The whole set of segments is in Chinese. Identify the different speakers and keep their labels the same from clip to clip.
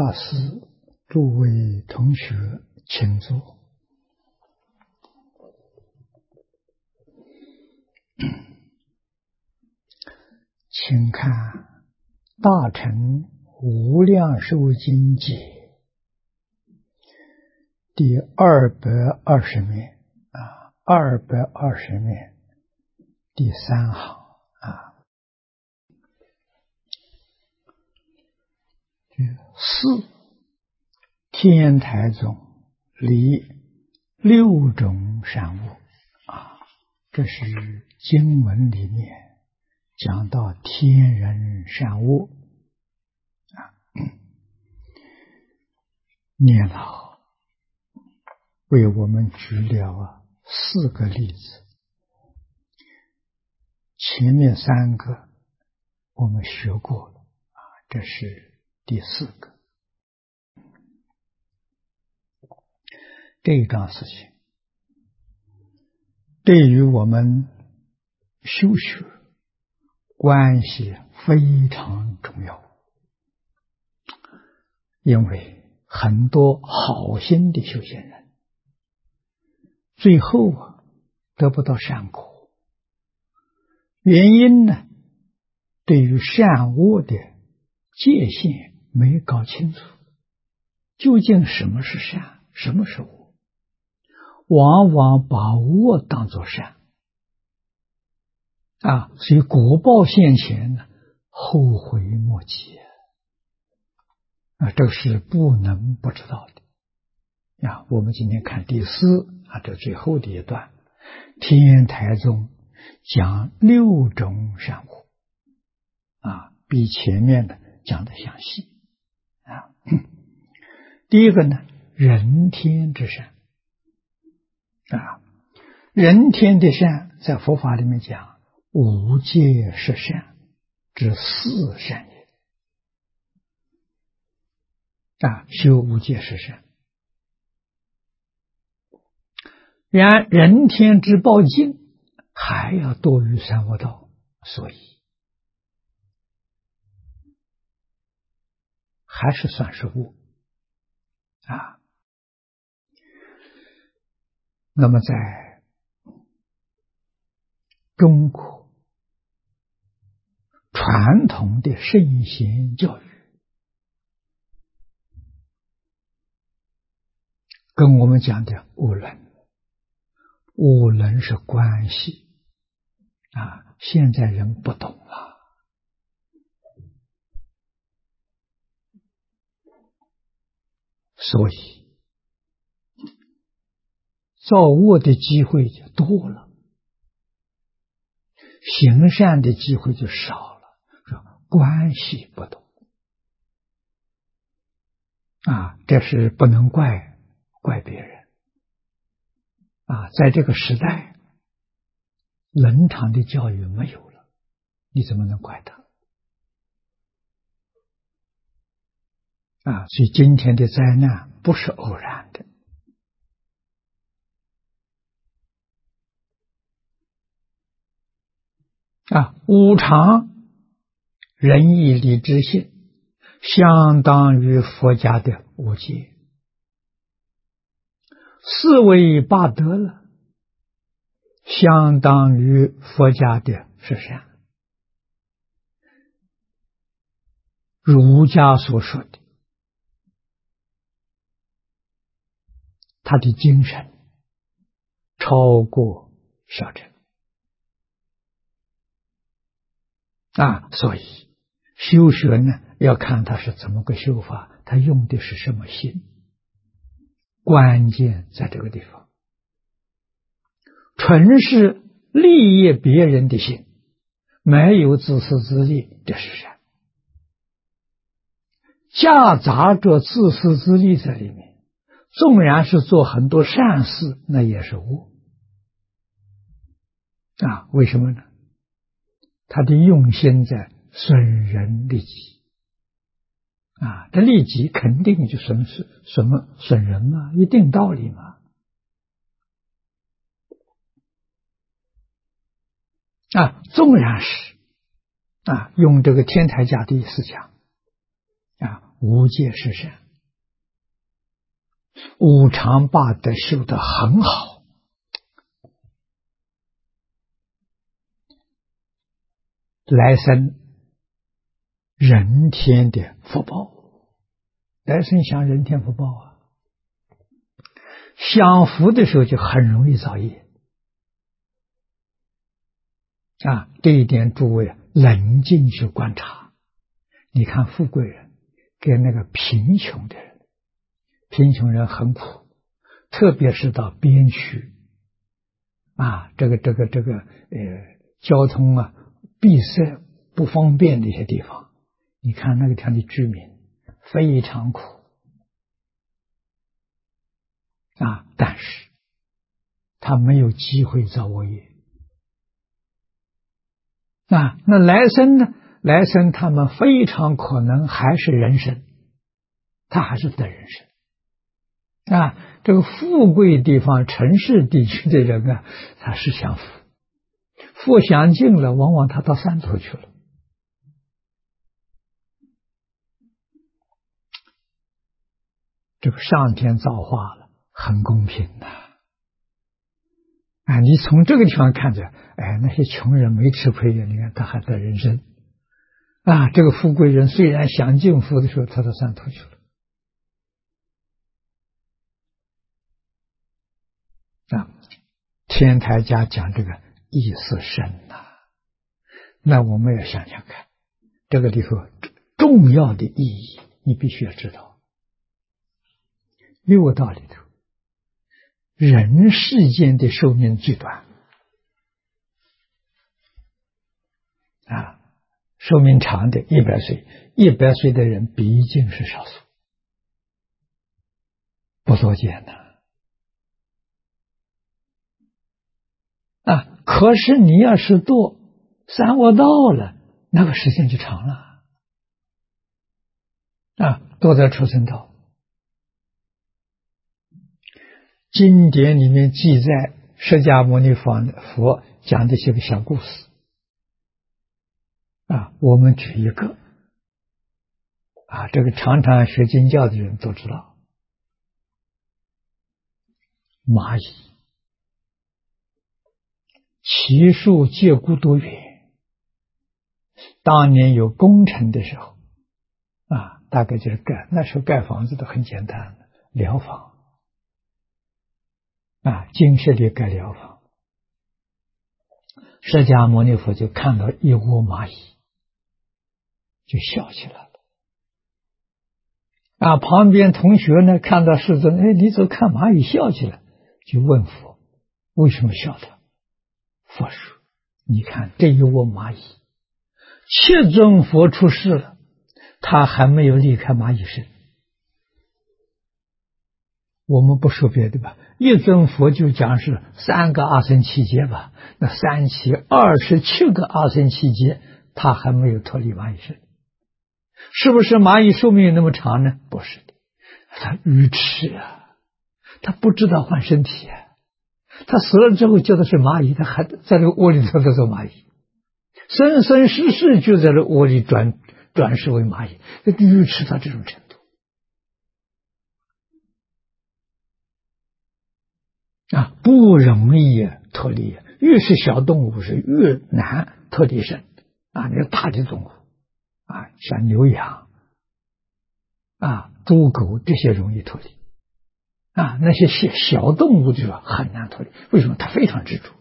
Speaker 1: 大师，诸位同学，请坐。请看《大乘无量寿经解》第220面220面第3行四天台宗离6种善恶这是经文里面讲到天人善恶念老为我们举了4个例子，前面3个我们学过了这是第4个。这一桩事情对于我们修学关系非常重要，因为很多好心的修行人最后得不到善果，原因呢，对于善恶的界限没搞清楚，究竟什么是善，什么是恶，往往把恶当作善所以果报现前呢，后悔莫及这个是不能不知道的我们今天看第4这最后的一段，天台宗讲6种善恶比前面的讲得详细第一个呢，人天之善人天的善在佛法里面讲无界是善之4善也修无界是善。然人天之报尽还要多于三恶道，所以还是算是恶那么在中国传统的圣贤教育跟我们讲的无伦是关系现在人不懂了，所以造恶的机会就多了，行善的机会就少了，关系不懂这是不能怪别人在这个时代伦常的教育没有了，你怎么能怪他所以今天的灾难不是偶然的五常仁义礼智信相当于佛家的五戒，四维八德了，相当于佛家的十善。儒家所说的他的精神超过小乘所以修学呢要看他是怎么个修法，他用的是什么心，关键在这个地方。纯是利益别人的心，没有自私自利，这是善，夹杂着自私自利在里面，纵然是做很多善事，那也是恶为什么呢？他的用心在损人利己这利己肯定就损人嘛，一定道理嘛纵然是用这个天台家的思想无戒是善，无常八德修得很好，来生人天的福报，来生享人天福报啊！享福的时候就很容易造业啊！这一点诸位冷静去观察。你看富贵人跟那个贫穷的人，贫穷人很苦，特别是到边区啊，交通啊闭塞不方便的一些地方，你看那个地方的居民非常苦啊，但是他没有机会造恶业啊。那来生呢？来生他们非常可能还是人身，他还是得人身啊。这个富贵地方、城市地区的人啊，他是享福，福享尽了，往往他到山头去了。这个上天造化了，很公平的啊！你从这个地方看着，哎，那些穷人没吃亏呀，你看他还得人身啊！这个富贵人虽然享尽福的时候，他到山头去了啊！天台家讲这个意思深呐，那我们要想想看，这个里头重要的意义，你必须要知道。六道里头，人世间的寿命最短啊，寿命长的100岁，100岁的人毕竟是少数，不多见的啊。可是你要是堕三恶道了，那个时间就长了啊。堕在畜生道，经典里面记载释迦牟尼佛讲的这个小故事啊，我们举一个啊，这个常常学经教的人都知道，蚂蚁其数借孤多远，当年有工程的时候啊，大概就是那时候盖房子都很简单的寮房啊，精舍里盖寮房，释迦牟尼佛就看到一窝蚂蚁，就笑起来了啊。旁边同学呢看到世尊，哎，你怎么看蚂蚁笑起来？就问佛为什么笑他？佛说，你看这一窝蚂蚁，七尊佛出世了，他还没有离开蚂蚁身。我们不说别的吧，一尊佛就讲是3个阿僧祇劫吧，那3期27个阿僧祇劫，他还没有脱离蚂蚁身。是不是蚂蚁寿命有那么长呢？不是的，他愚痴啊，他不知道换身体啊，他死了之后叫的是蚂蚁，他还在这个窝里头在做蚂蚁，生生世世就在这窝里转世为蚂蚁，愚痴到这种程度啊，不容易脱离。越是小动物是越难脱离身啊，那大的动物啊，像牛羊啊、猪狗这些容易脱离啊，那些小动物就很难脱离。为什么？它非常执着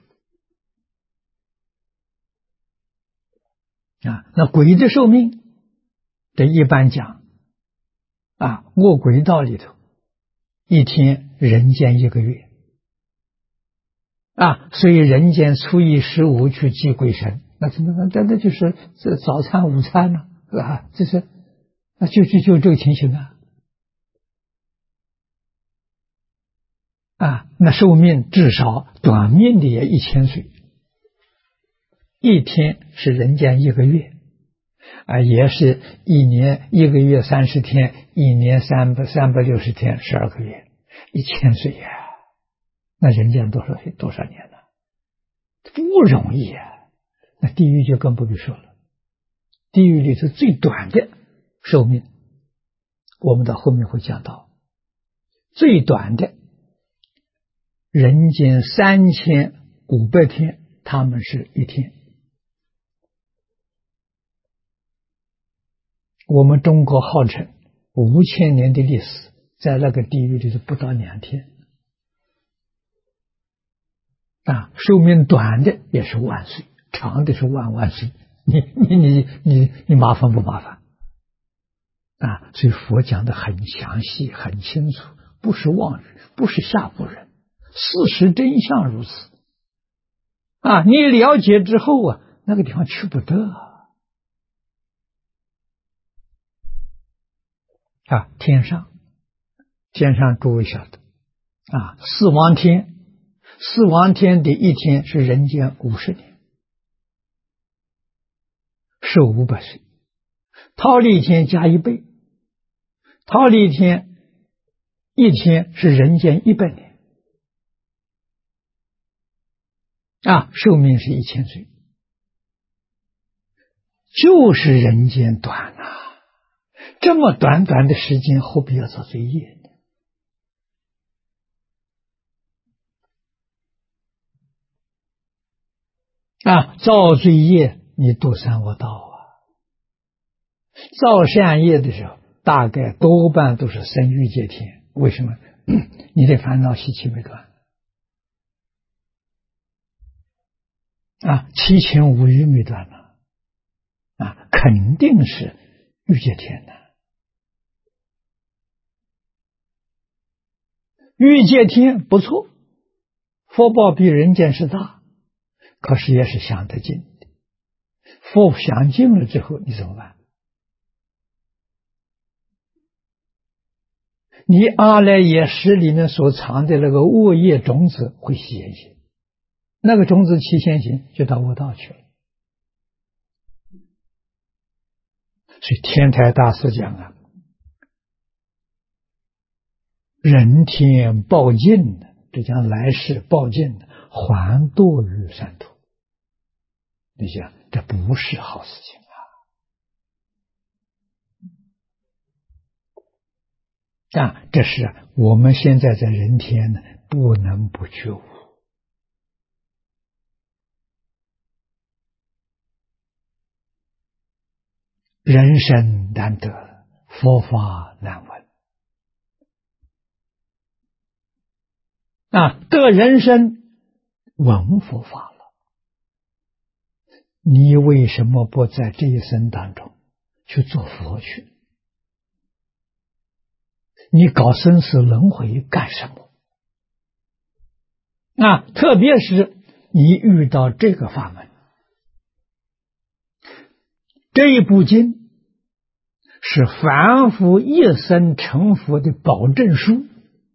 Speaker 1: 啊。那鬼的寿命，这一般讲啊，卧鬼道里头一天，人间1个月啊，所以人间初一15去祭鬼神，那怎么办？那就是这早餐午餐呢，是吧？这是啊，就这个情形啊，那寿命至少短命的也1000岁，一天是人间1个月啊，也是1年1个月30天，1年360天，12个月，1000岁呀。那人间多少年呢？不容易啊！那地狱就更不必说了，地狱里头最短的寿命我们到后面会讲到，最短的人间3500天，他们是一天。我们中国号称5000年的历史，在那个地狱里是不到2天。寿命短的也是万岁，长的是万岁。你麻烦不麻烦？所以佛讲的很详细，很清楚，不是妄语，不是吓唬人，事实真相如此。你了解之后那个地方去不得。天上诸位晓得四王天的一天是人间50年，寿500岁。忉利天加1倍，忉利天一天是人间100年，寿命是1000岁，就是人间短这么短的时间，何必要造罪业呢？造罪业你度三恶道造善业的时候，大概多半都是生欲界天。为什么？你的烦恼习气没断七情五欲没断肯定是欲界天欲界天不错，福报比人间是大，可是也是享得尽的。福享尽了之后，你怎么办？你阿赖耶识里面所藏的那个恶业种子会现行，那个种子起现行就到恶道去了。所以天台大师讲人天报尽这讲来世报尽还堕于三途。你想这不是好事情这是我们现在在人天不能不觉悟。人生难得，佛法难闻得人生闻佛法了，你为什么不在这一生当中去做佛去？你搞生死轮回干什么？特别是你遇到这个法门，这一部经是凡夫一生成佛的保证书，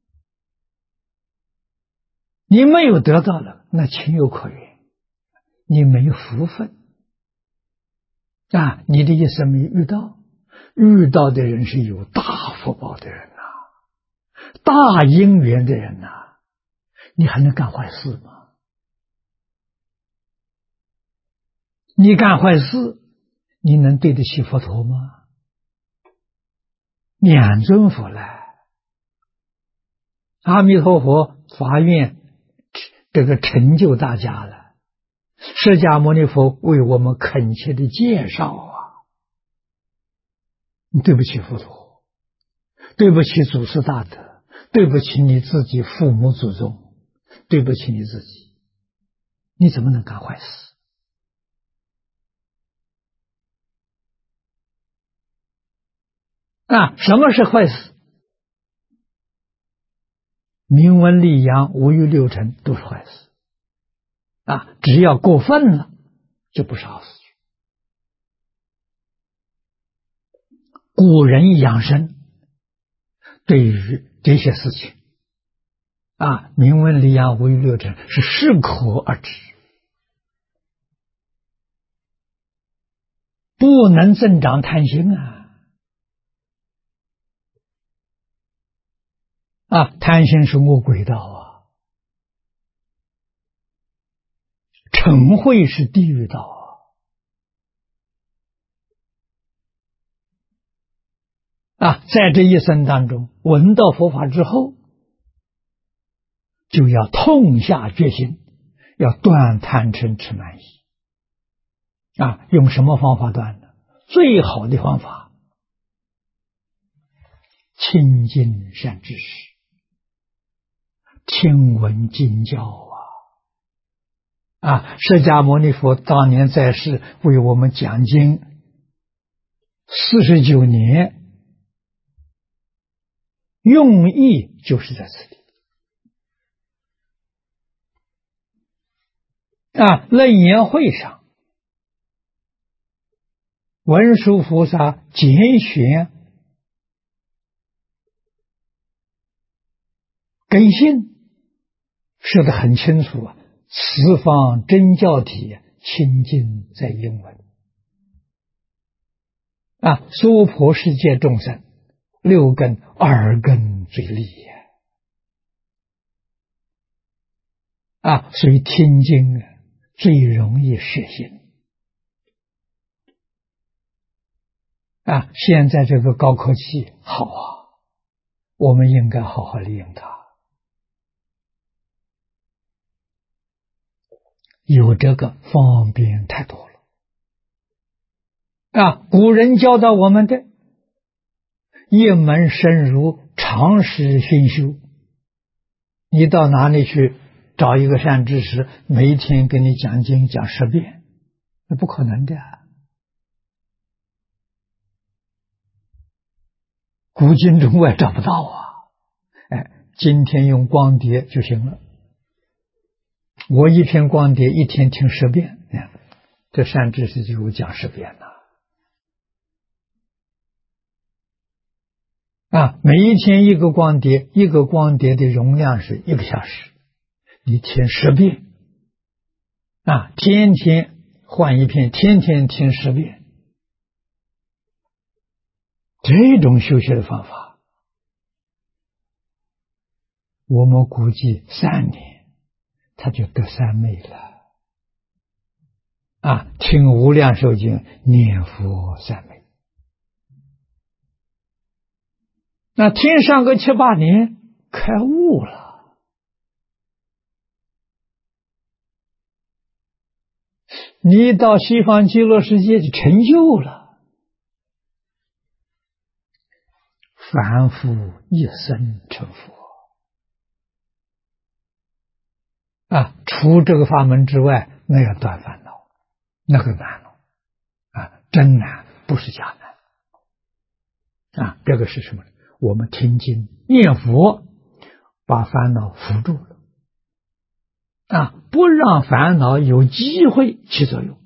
Speaker 1: 你没有得到了，那情有可原，你没有福分你的一生没遇到的人是有大福报的人大因缘的人你还能干坏事吗？你干坏事，你能对得起佛陀吗？两尊佛来，阿弥陀佛发愿这个成就大家了，释迦牟尼佛为我们恳切的介绍你对不起佛陀，对不起祖师大德，对不起你自己父母祖宗，对不起你自己，你怎么能干坏事？什么是坏事？名闻利养五欲六尘都是坏事只要过分了就不是好事情。古人养生对于这些事情名闻利养五欲六尘是适可而止，不能增长贪心贪心是恶鬼道嗔恚是地狱道在这一生当中，闻到佛法之后，就要痛下决心，要断贪嗔痴慢疑。用什么方法断呢？最好的方法，亲近善知识，听闻经教释迦牟尼佛当年在世为我们讲经49年，用意就是在此地。楞严会上，文殊菩萨拣选根性说得很清楚此方真教体，清净在因闻。娑婆世界众生，六根耳根最利所以听经最容易实行。现在这个高科技好我们应该好好利用它。有这个方便太多了。古人教导我们的一门深入，常识熏修。你到哪里去找一个善知识，每一天给你讲经讲10遍，那不可能的。古今中外找不到今天用光碟就行了。我一篇光碟一天听10遍，这善知识就有讲10遍了。每一天一个光碟，一个光碟的容量是1个小时，你听10遍，天天换一篇，天天听10遍，这种修学的方法，我们估计3年他就得三昧了。听无量寿经，念佛三昧。听上个7、8年，开悟了。你到西方极乐世界就成就了。凡夫一生成佛。除这个法门之外，那要断烦恼，那个难了。真难，不是假难。这个是什么呢？我们听经念佛，把烦恼扶住了。不让烦恼有机会起作用。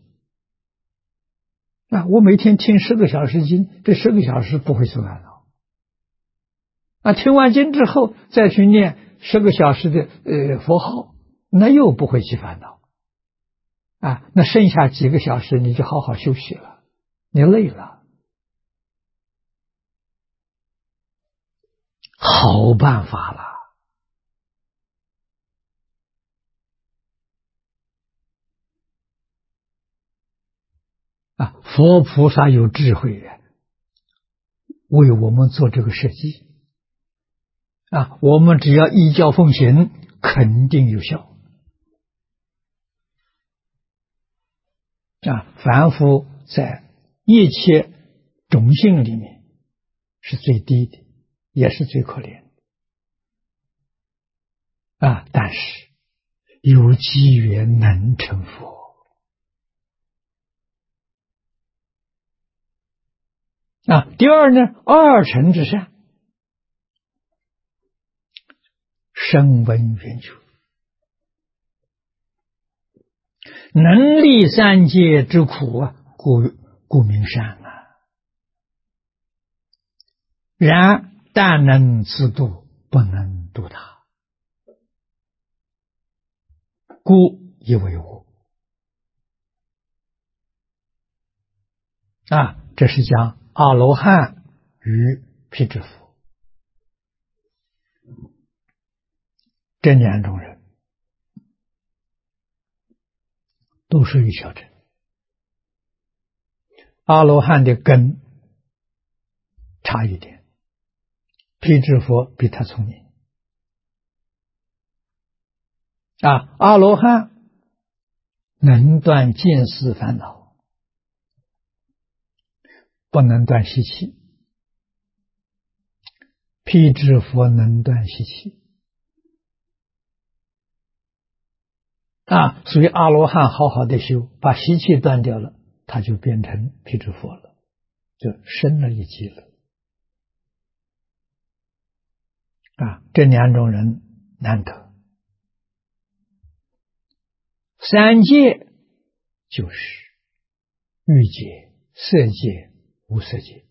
Speaker 1: 我每天听10个小时经，这10个小时不会生烦恼。听完经之后，再去念10个小时的佛号，那又不会起烦恼。那剩下几个小时你就好好休息了，你累了。好办法了。佛菩萨有智慧为我们做这个设计。我们只要依教奉行，肯定有效。凡夫在一切种性里面是最低的，也是最可怜的。但是有机缘能成佛。第二呢，二乘之善，声闻缘觉，能历三界之苦故名善然但能自度，不能度他，故以为无。这是讲阿罗汉与辟支佛这2种人，都属于小乘。阿罗汉的根差一点， 辟支佛比他聪明。阿罗汉能断见思烦恼，不能断习气。辟支佛能断习气。所以阿罗汉好好的修，把习气断掉了，他就变成辟支佛了，就升了一级了。这两种人难得。三界就是欲界、色界、无色界。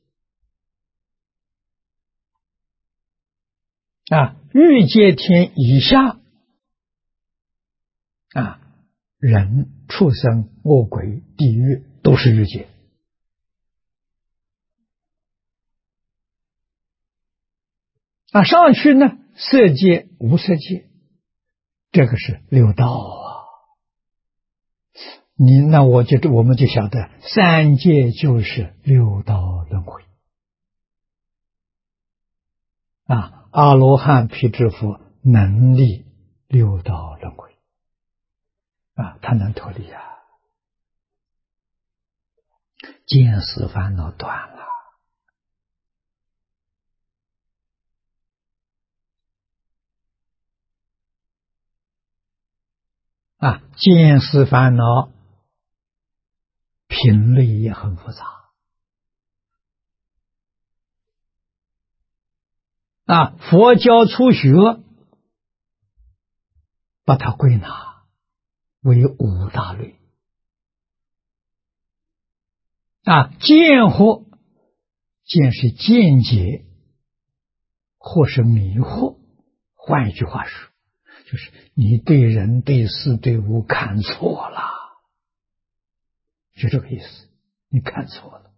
Speaker 1: 欲界天以下，人、畜生、恶鬼、地狱都是欲界。上去呢，色界、无色界，这个是六道我们就晓得，三界就是六道轮回。阿罗汉、辟支佛能力六道轮回，他能脱离见思烦恼断了。见思烦恼品类也很复杂。佛教初学把它归纳为五大类。见惑，见是见解或是迷惑，换一句话说，就是你对人、对事、对物看错了，就这个意思，你看错了。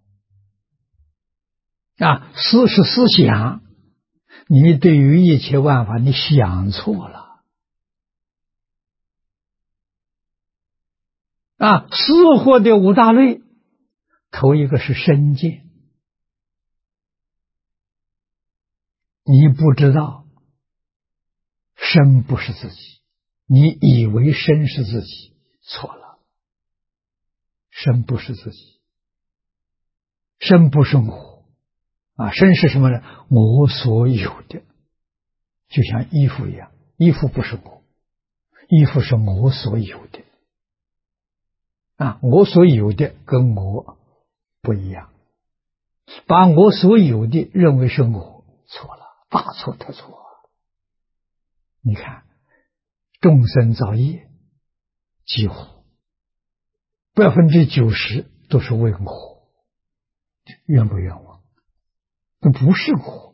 Speaker 1: 思是思想，你对于一切万法你想错了。思惑的五大类，头一个是身见，你不知道身不是自己，你以为身是自己，错了，身不是自己，身不是我身是什么呢？我所有的，就像衣服一样，衣服不是我，衣服是我所有的我所有的跟我不一样，把我所有的认为是我，错了，大错特错。你看众生造业几乎90%都是为我，冤不冤枉？那不是我。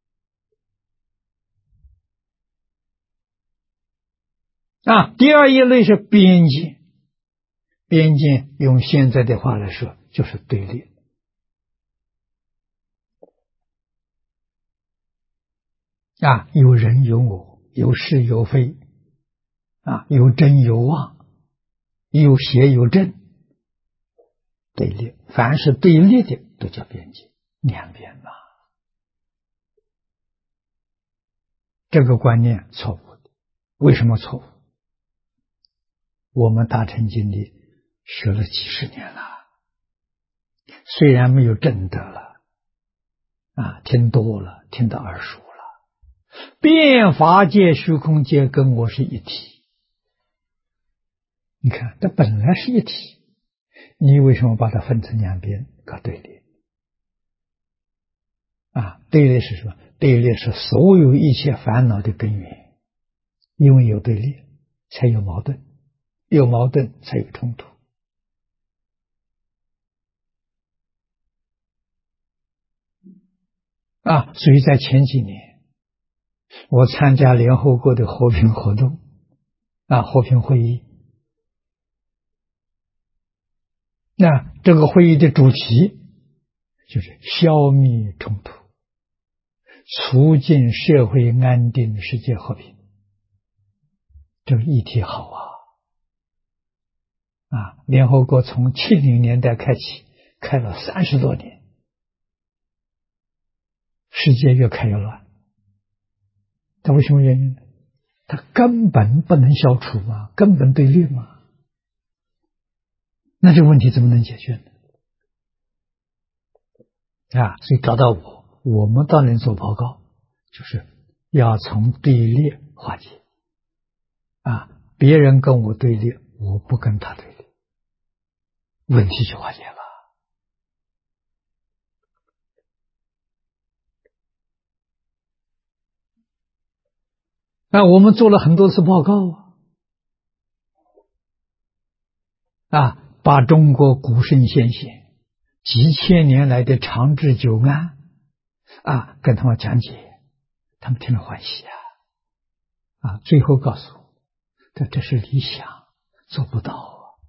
Speaker 1: 第二一类是边界，边界用现在的话来说就是对立。有人有我，有是有非，有真有妄，有邪有正，对立。凡是对立的都叫边界，两边这个观念错误的。为什么错误？我们大乘经里学了几十年了，虽然没有证得了听多了，听得耳熟了，变法界、虚空界跟我是一体。你看它本来是一体，你为什么把它分成两边搞对立？对立是什么？对立是所有一切烦恼的根源，因为有对立才有矛盾，有矛盾才有冲突。所以在前几年我参加联合国的和平活动和平会议，这个会议的主题就是消灭冲突，促进社会安定，世界和平。这个议题好联合国从70年代开启，开了30多年，世界越开越乱他为什么原因呢？他根本不能消除嘛，根本对立嘛，那这个问题怎么能解决呢？所以找到我们当然做报告，就是要从对立化解。别人跟我对立，我不跟他对立，问题就化解了。我们做了很多次报告把中国古圣先贤几千年来的长治久安跟他们讲解，他们听了欢喜最后告诉我，这是理想，做不到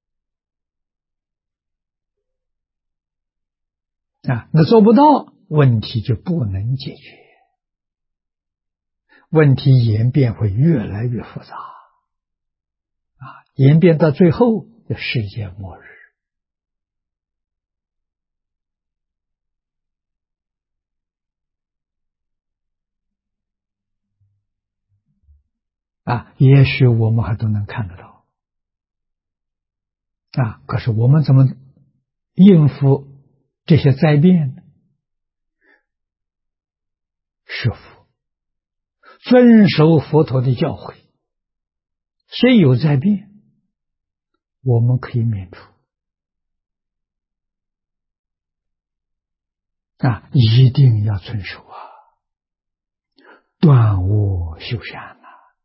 Speaker 1: 那做不到，问题就不能解决，问题演变会越来越复杂演变到最后的世界末日也许我们还都能看得到可是我们怎么应付这些灾变呢？是佛，遵守佛陀的教诲，虽有灾变，我们可以免除一定要遵守断恶修善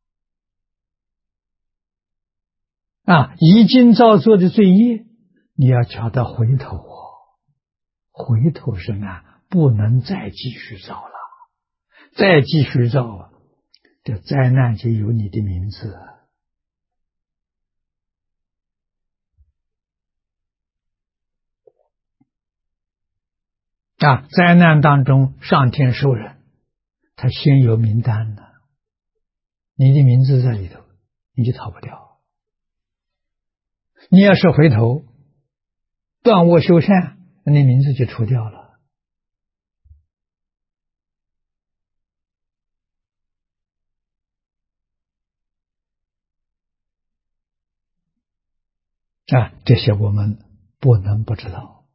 Speaker 1: 已经造作的罪业，你要叫他回头回头是不能再继续造了，再继续造这灾难就有你的名字灾难当中上天授人，他先有名单的，你的名字在里头，你就逃不掉。你要是回头断恶修善，你名字就除掉了这些我们不能不知道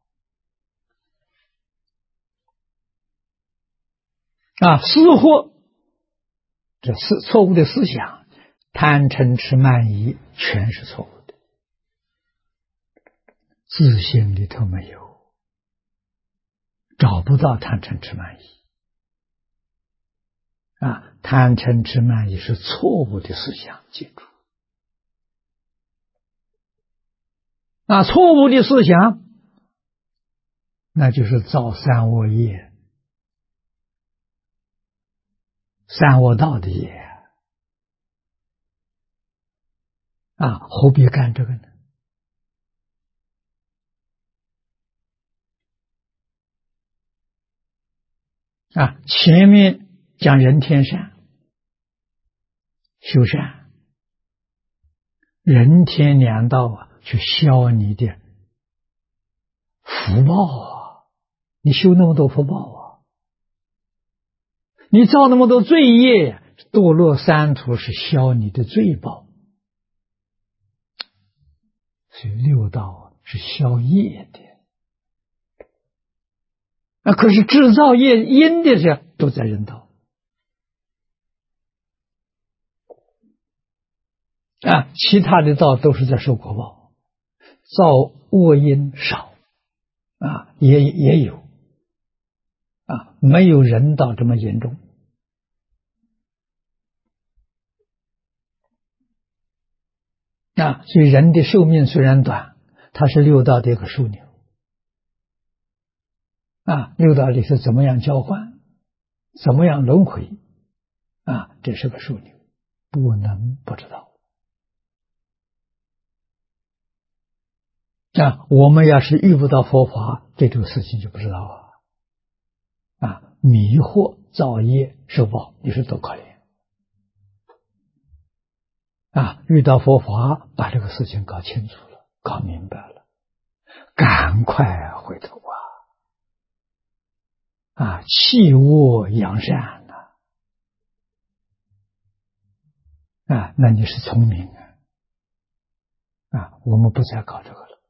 Speaker 1: 私货，这是错误的思想，贪嗔痴慢疑全是错误的，自信里头没有，找不到贪嗔痴慢疑贪嗔痴慢疑是错误的思想，记住错误的思想那就是造三恶业，三恶道的业何必干这个呢？前面讲人天善修善，人天两道去消你的福报你修那么多福报你造那么多罪业，堕落三途是消你的罪报，所以六道是消业的可是制造业因的这都在人道其他的道都是在受果报，造恶因少也有没有人道这么严重所以人的寿命虽然短，它是六道的一个枢纽六道里是怎么样交换，怎么样轮回这是个枢纽，不能不知道我们要是遇不到佛法，这种事情就不知道迷惑造业受报，你说多可怜遇到佛法，把这个事情搞清楚了，搞明白了，赶快回头弃恶扬善啊，那你是聪明啊！我们不再搞这个了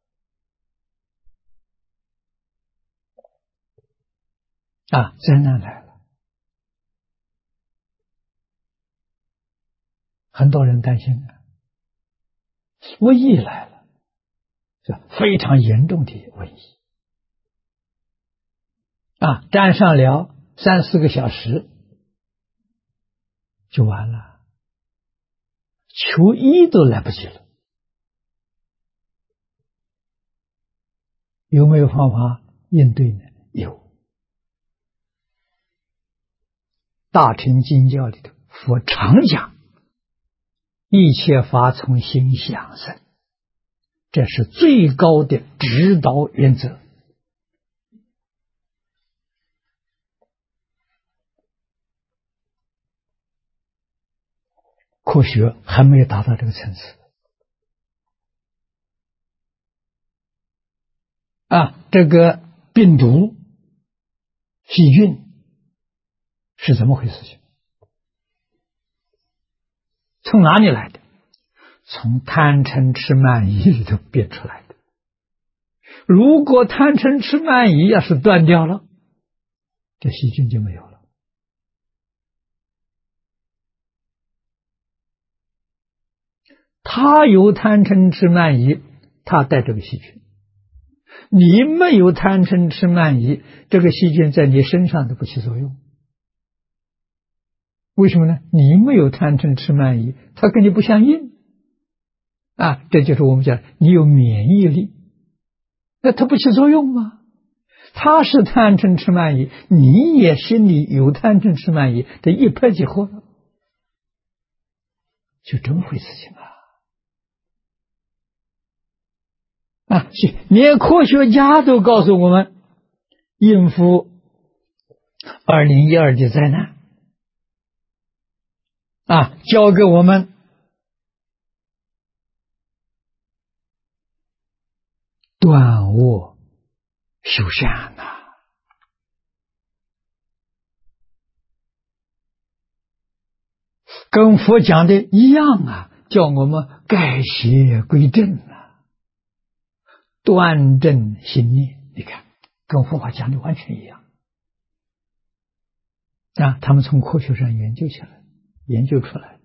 Speaker 1: 啊！灾难来了，很多人担心瘟疫来了，是非常严重的瘟疫啊！沾上了3、4个小时就完了，求医都来不及了。有没有方法应对呢？有。大乘经教里头，佛常讲一切法从心想生，这是最高的指导原则。科学还没有达到这个层次啊！这个病毒、细菌是怎么回事情？从哪里来的？从贪嗔痴慢疑里头变出来的。如果贪嗔痴慢疑要是断掉了，这细菌就没有了。他有贪嗔痴慢疑，他带这个细菌；你没有贪嗔痴慢疑，这个细菌在你身上都不起作用。为什么呢？你没有贪嗔痴慢疑，它跟你不相应啊！这就是我们讲你有免疫力，那它不起作用吗？他是贪嗔痴慢疑，你也心里有贪嗔痴慢疑，这一拍即合了，就这么回事情啊！连科学家都告诉我们，应付2012的灾难啊，教给我们断恶修善跟佛讲的一样叫我们改邪归正端正心念。你看，跟佛法讲的完全一样他们从科学上研究起来，研究出来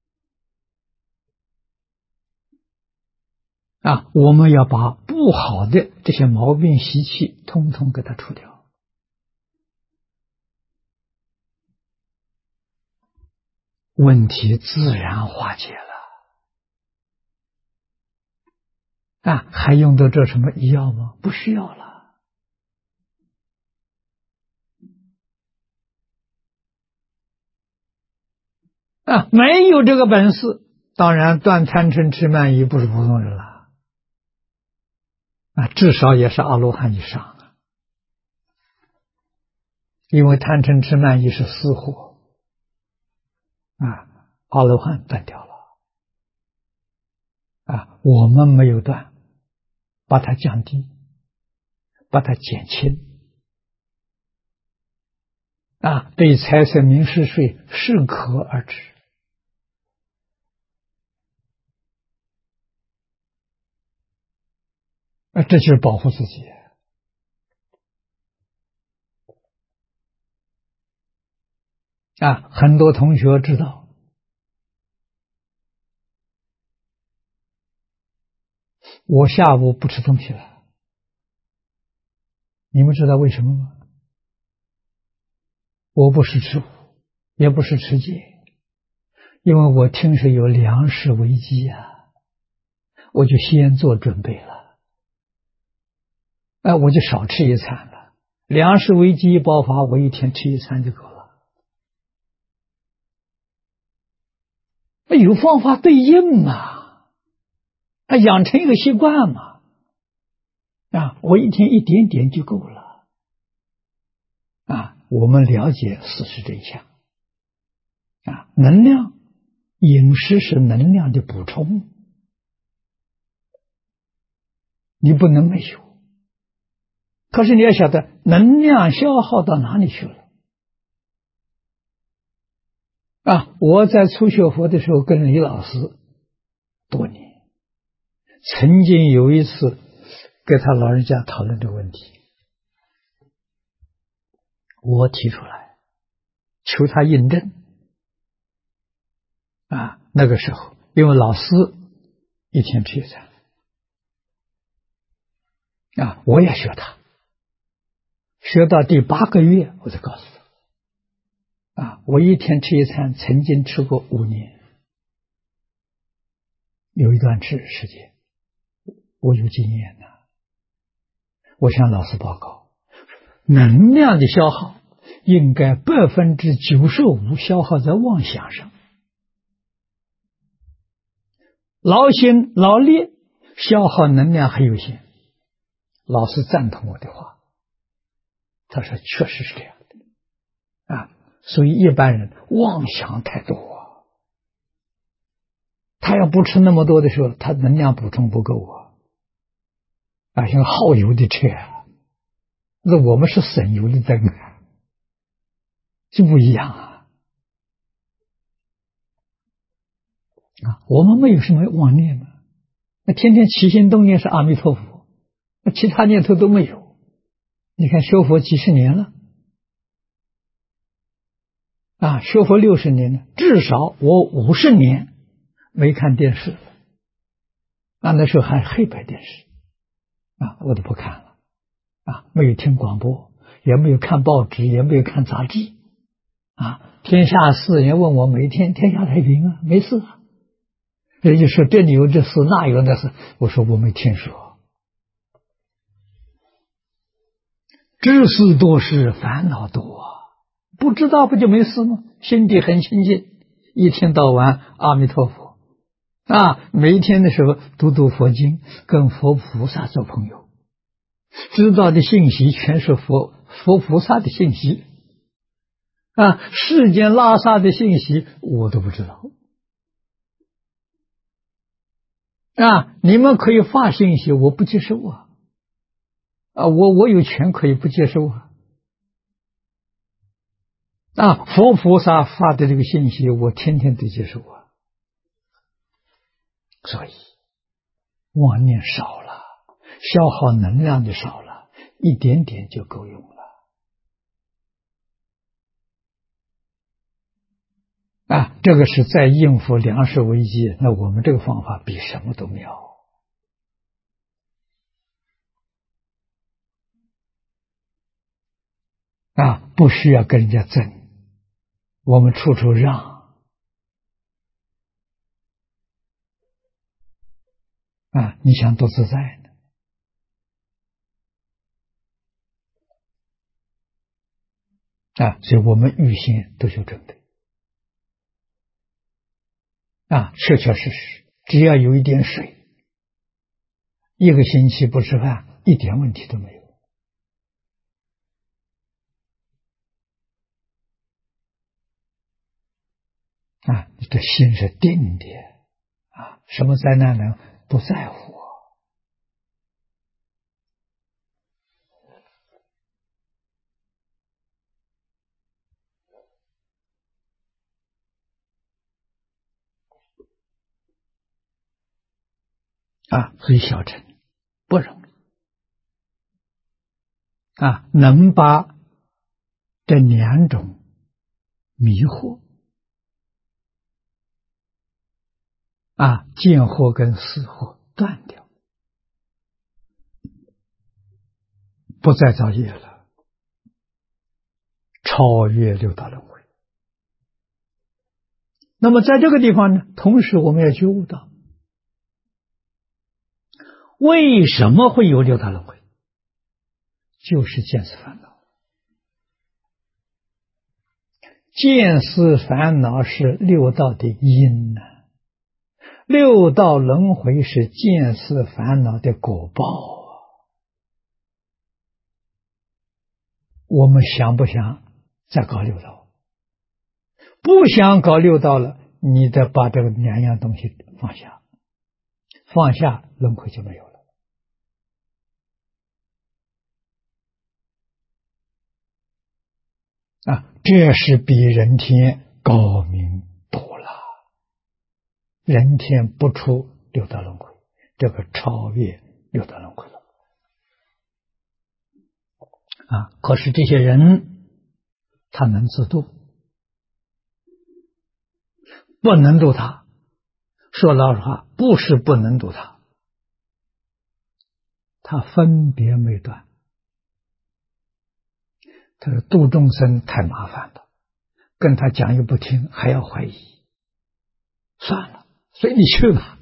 Speaker 1: 的我们要把不好的这些毛病习气通通给它除掉，问题自然化解了还用得着什么医药吗？不需要了没有这个本事，当然断贪嗔痴慢疑不是普通人了至少也是阿罗汉以上因为贪嗔痴慢疑是私货阿罗汉断掉了我们没有断，把它降低，把它减轻对财色名食睡适可而止这就是保护自己很多同学知道我下午不吃东西了，你们知道为什么吗？我不是吃苦，也不是吃戒，因为我听说有粮食危机我就先做准备了我就少吃一餐了。粮食危机一爆发，我一天吃一餐就够了。有方法对应嘛，养成一个习惯嘛，我一天一点点就够了。我们了解事实真相能量饮食是能量的补充，你不能没有。可是你要晓得能量消耗到哪里去了我在初学佛的时候跟李老师多年，曾经有一次跟他老人家讨论这个问题，我提出来求他印证。那个时候因为老师一天吃一餐，我也学他，学到第8个月我就告诉他，我一天吃一餐，曾经吃过5年，有一段时间我有经验了。我向老师报告，能量的消耗应该95%消耗在妄想上，劳心劳力消耗能量很有限。老师赞同我的话，他说确实是这样的所以一般人妄想太多他要不吃那么多的时候，他能量补充不够像耗油的车那我们是省油的灯就不一样我们没有什么妄念那天天起心动念是阿弥陀佛，那其他念头都没有。你看学佛几十年了学佛60年了，至少我50年没看电视那时候还黑白电视我都不看了没有听广播，也没有看报纸，也没有看杂志天下事人问我每天天下太平没事人家说这里有这事那有那事，我说我没听说。知识多是烦恼多不知道不就没事吗？心地很清净，一天到晚阿弥陀佛每一天的时候读佛经，跟佛菩萨做朋友，知道的信息全是佛菩萨的信息世间拉萨的信息我都不知道你们可以发信息，我不接受我有权可以不接受佛菩萨发的这个信息我天天都接受所以妄念少了，消耗能量就少了，一点点就够用了这个是在应付粮食危机，那我们这个方法比什么都妙不需要跟人家争，我们处处让你想多自在呢所以我们预先都有准备确确实实只要有一点水，一个星期不吃饭一点问题都没有你的心是定的什么灾难呢不在乎所以小乘不容易能把这2种迷惑见惑跟思惑断掉，不再造业了，超越六道轮回。那么在这个地方呢，同时我们要觉悟到，为什么会有六道轮回？就是见思烦恼。见思烦恼是六道的因六道轮回是见思烦恼的果报我们想不想再搞六道？不想搞六道了，你得把这个2样东西放下，放下轮回就没有了。这是比人天高明多了，人天不出六道轮回，这个超越六道轮回了可是这些人他能自度，不能度他。说老实话，不是不能度他，他分别没断。他说度众生太麻烦了，跟他讲又不听，还要怀疑，算了，随你去吧。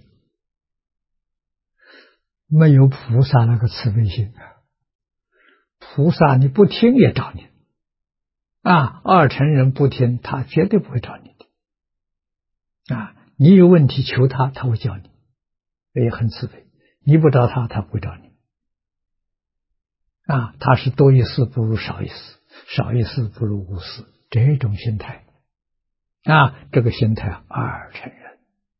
Speaker 1: 没有菩萨那个慈悲心，菩萨你不听也找你二乘人不听，他绝对不会找你的你有问题求他，他会教你，也很慈悲。你不找他，他不会找你他是多一事不如少一事，少一事不如无事，这种心态这个心态二乘人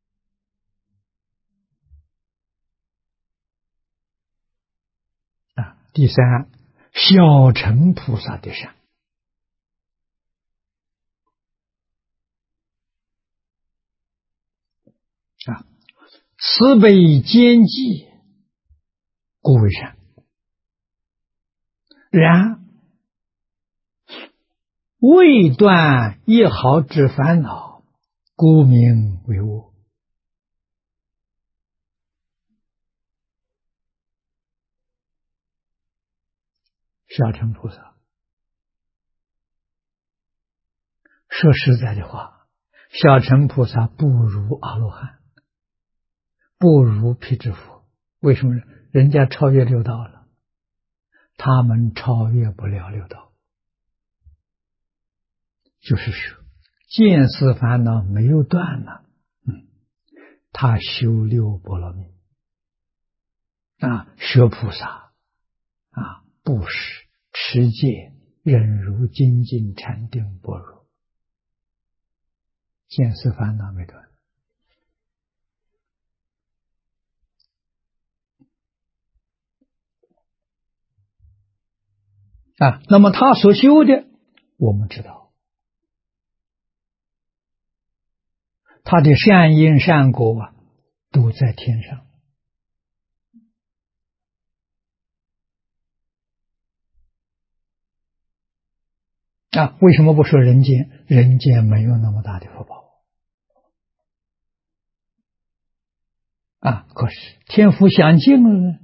Speaker 1: 第三，小乘菩萨的善慈悲兼济，故为善。然未断一毫之烦恼，故名为恶。小乘菩萨说实在的话，小乘菩萨不如阿罗汉，不如辟支佛。为什么呢？人家超越六道了，他们超越不了六道。就是说见思烦恼没有断了他修六波罗蜜学菩萨布施持戒忍辱精进禅定般若，见思烦恼没断那么他所修的我们知道，他的善因善果都在天上为什么不说人间？人间没有那么大的福报可是天福享尽了，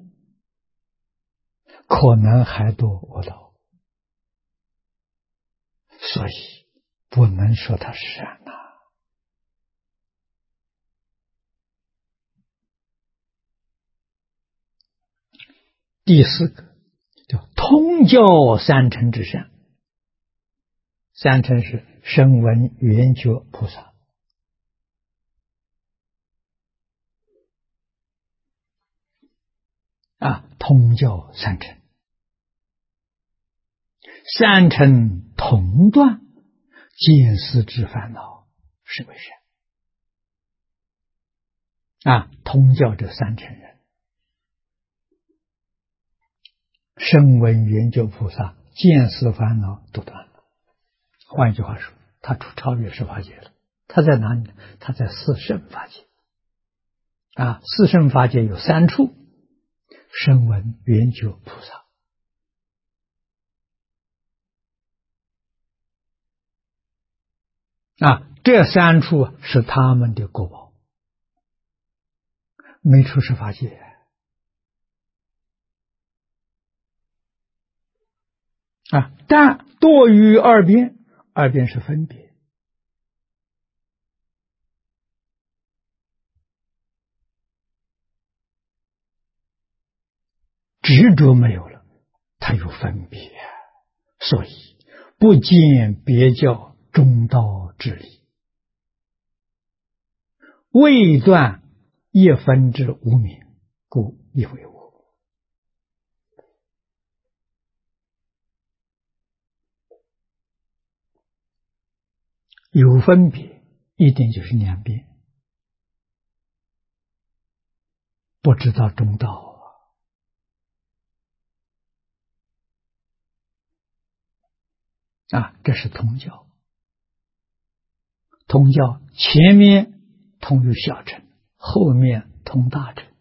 Speaker 1: 可能还堕恶道，所以不能说他是善第四个叫通教三乘之善。三乘是声闻缘觉菩萨通教三乘，三乘同断见思之烦恼是为善通教这三乘人，声闻缘觉菩萨见思烦恼都断了。换一句话说，他超越十法界了。他在哪里呢？他在四圣法界四圣法界有三处，声闻缘觉菩萨这三处是他们的果报，没出十法界但堕于二边，二边是分别执着没有了，它有分别所以不见别教中道之理，未断一分之无明，故亦为我。有分别一定就是两边，不知道中道这是通教。 通教前面通有小乘，后面通大乘。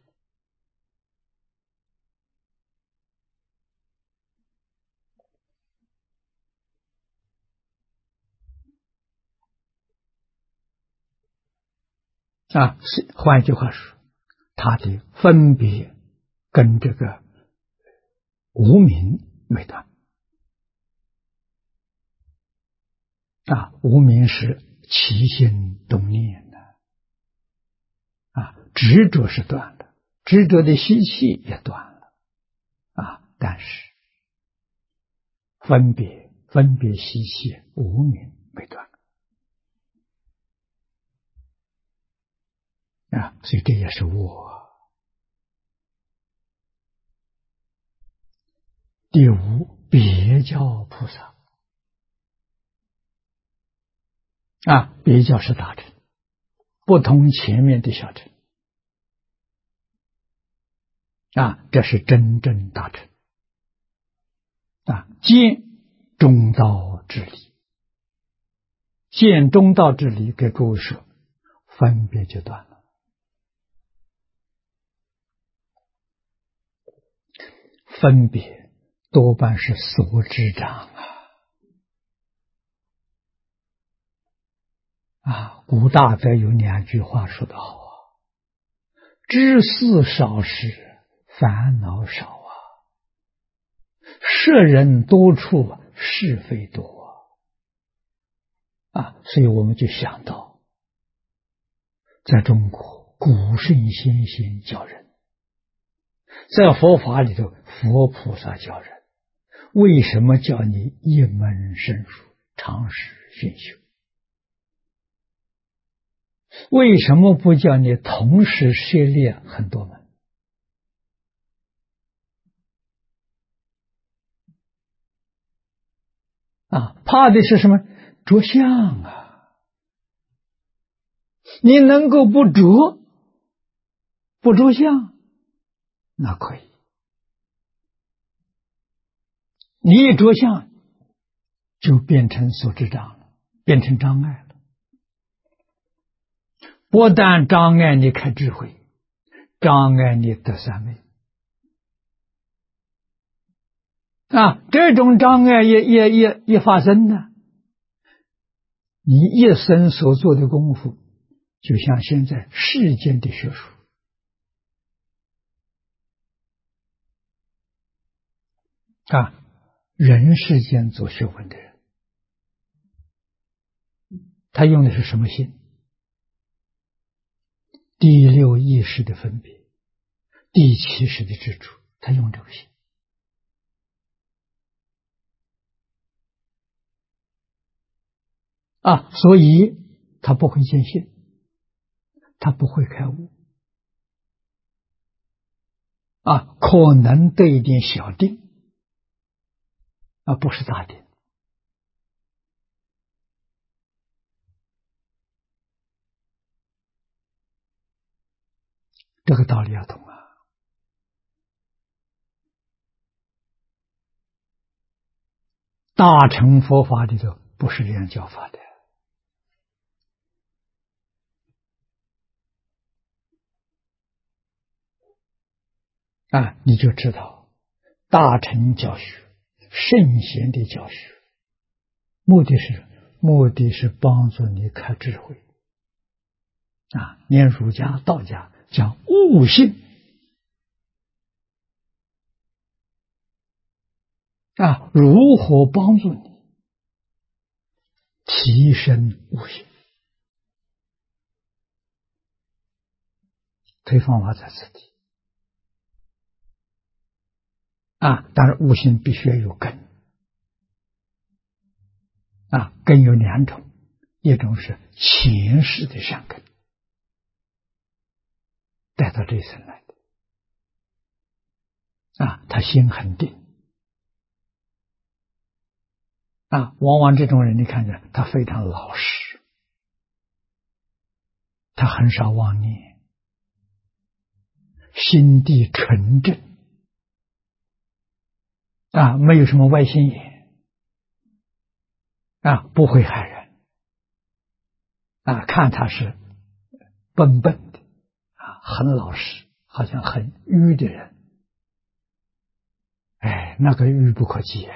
Speaker 1: 换一句话说，他的分别跟这个无明没断。无明是起心动念的，执着是断了，执着的习气也断了，但是分别习气无明没断。所以这也是我。第五，别教菩萨。别教是大乘，不同前面的小乘。这是真正大乘。见中道之理，见中道之理，给诸位说，分别就断了。分别多半是所知障古大德有两句话说得好知事少时，烦恼少摄人多处，是非多所以我们就想到，在中国古圣先贤教人，在佛法里头，佛菩萨教人，为什么叫你一门深入，长时熏修？为什么不叫你同时涉猎很多门？怕的是什么？着相你能够不着相，那可以。你一着相，就变成所知障了，变成障碍了。不但障碍你开智慧，障碍你得三昧。这种障碍也发生呢。你一生所做的功夫，就像现在世间的学术，人世间做学问的人，他用的是什么心？第六意识的分别，第七识的执着，他用这个心。所以他不会见性，他不会开悟，可能得一点小定，不是大定。这个道理要懂大乘佛法里头不是这样教法的。你就知道大乘教学、圣贤的教学，目的是帮助你开智慧。连儒家、道家讲悟性，如何帮助你提升悟性？推方法在此地。当然悟性必须要有根。根有两种，一种是前世的善根，带到这一生来的。他心很定。往往这种人你看着他非常老实，他很少妄念，心地纯正，没有什么歪心眼，不会害人， 看他是笨笨的很老实，好像很愚的人，那个愚不可及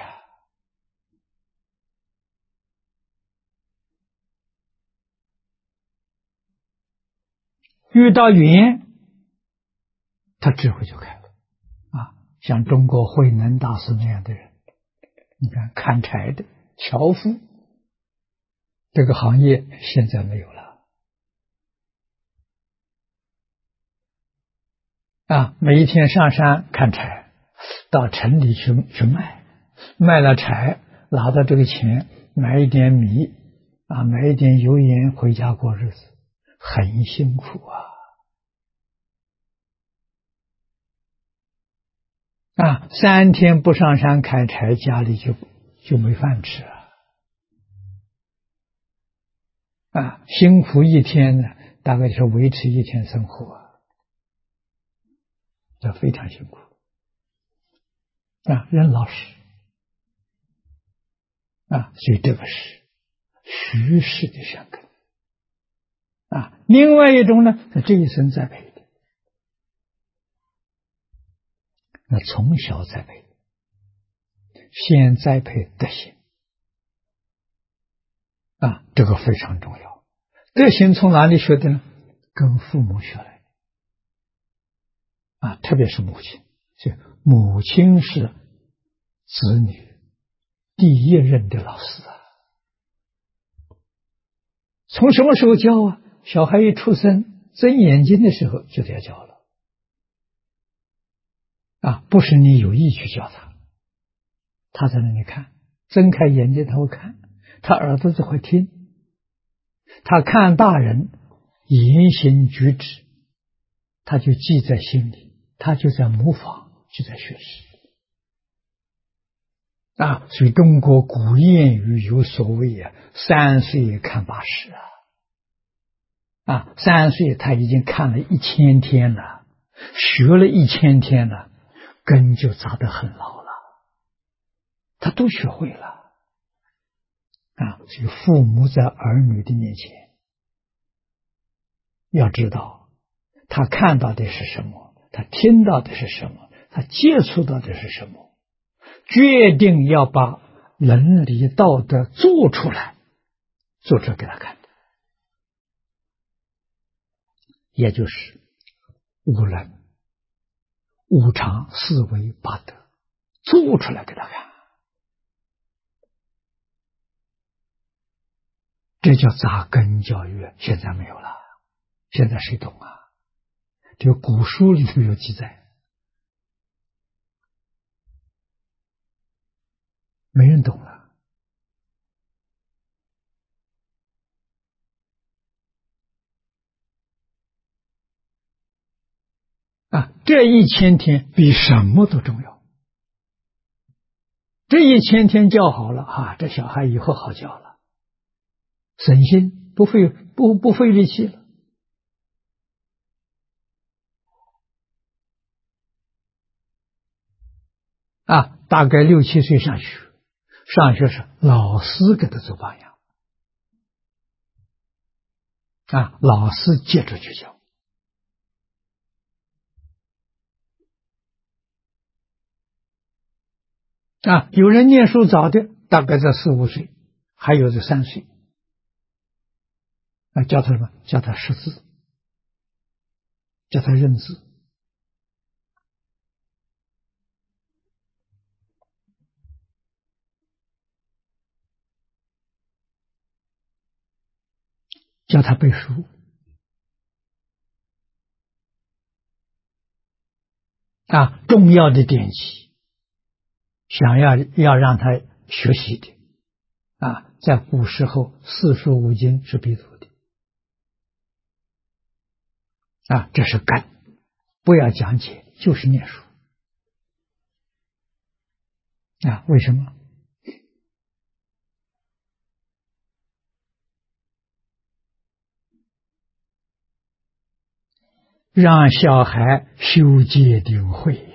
Speaker 1: 遇到缘，他智慧就开了像中国慧能大师那样的人，你看看柴的、樵夫，这个行业现在没有了每一天上山看柴，到城里去卖，卖了柴拿到这个钱，买一点米买一点油盐回家过日子，很辛苦3天不上山砍柴，家里就没饭吃辛苦一天呢，大概是维持一天生活这非常辛苦人老实所以这个是虚实的善根另外一种呢，是这一生栽培的，那从小栽培，先栽培德行这个非常重要。德行从哪里学的呢？跟父母学来的特别是母亲，所以母亲是子女第一任的老师从什么时候教小孩一出生睁眼睛的时候就得教了不是你有意去教他在那里看，睁开眼睛他会看，他耳朵就会听，他看大人言行举止，他就记在心里，他就在模仿，就在学习所以中国古谚语有所谓3岁看8十3岁他已经看了1000天了，学了1000天了，根就扎得很牢了，他都学会了所以父母在儿女的面前要知道他看到的是什么，他听到的是什么，他接触到的是什么，决定要把伦理道德做出来，做出来给他看的，也就是无人、无常、四维八德，做出来给他看，这叫扎根教育。现在没有了，现在谁懂这个古书里头有记载，没人懂了这1000天比什么都重要，这1000天教好了这小孩以后好教了，省心，不费力气了大概6、7岁上学是老师给他做榜样老师接着去教有人念书早的大概在4、5岁，还有的3岁教他什么？教他识字，教他认字教他背书重要的典籍想要让他学习的在古时候四书五经是必读的这是根，不要讲解，就是念书为什么？让小孩修戒定慧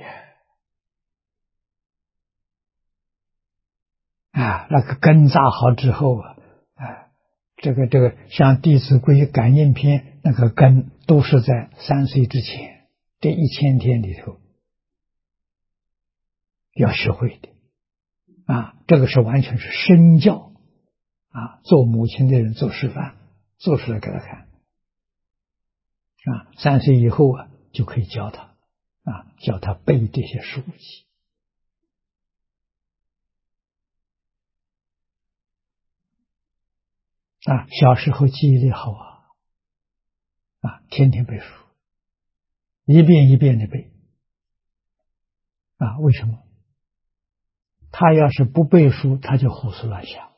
Speaker 1: 那个根扎好之后这个像《弟子规》感应篇那个根都是在3岁之前，这1000天里头要学会的这个是完全是身教做母亲的人做示范，做出来给他看3岁以后就可以教他教他背这些书籍小时候记忆力好天天背书，一遍一遍的背为什么？他要是不背书，他就胡思乱想，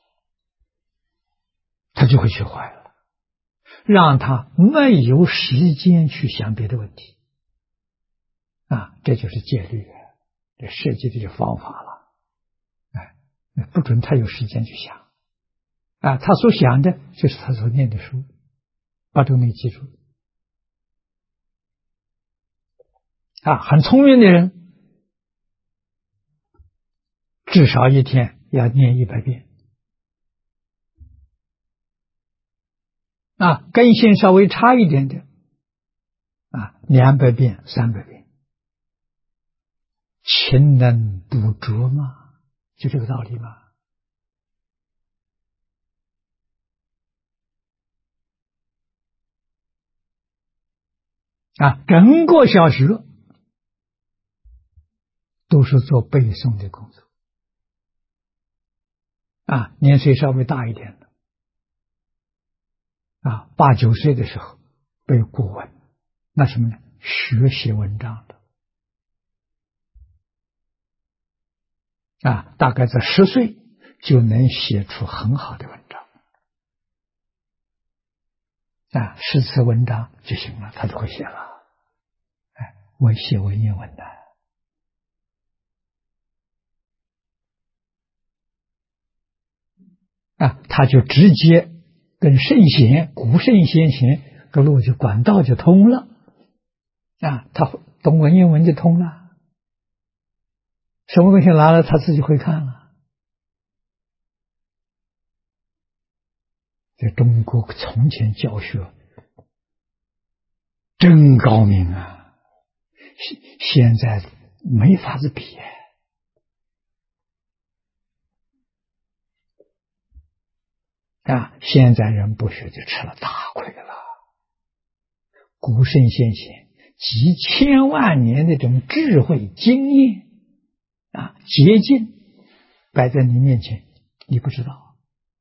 Speaker 1: 他就会学坏了，让他没有时间去想别的问题这就是戒律这设计的方法了不准他有时间去想他所想的就是他所念的书，把这个没记住很聪明的人至少一天要念100遍根性稍微差一点的200遍300遍，勤能补拙嘛，就这个道理嘛整个小学都是做背诵的工作年岁稍微大一点的8、9岁的时候背古文，那什么呢？学写文章的大概在10岁就能写出很好的文章诗词文章就行了，他就会写了我写文言文的他就直接跟圣贤古圣先贤个路就管道就通了他懂文言文就通了，什么东西拿了他自己会看了。在中国从前教学真高明现在没法子比现在人不学就吃了大亏了。古圣先贤几千万年的这种智慧经验捷径摆在你面前，你不知道，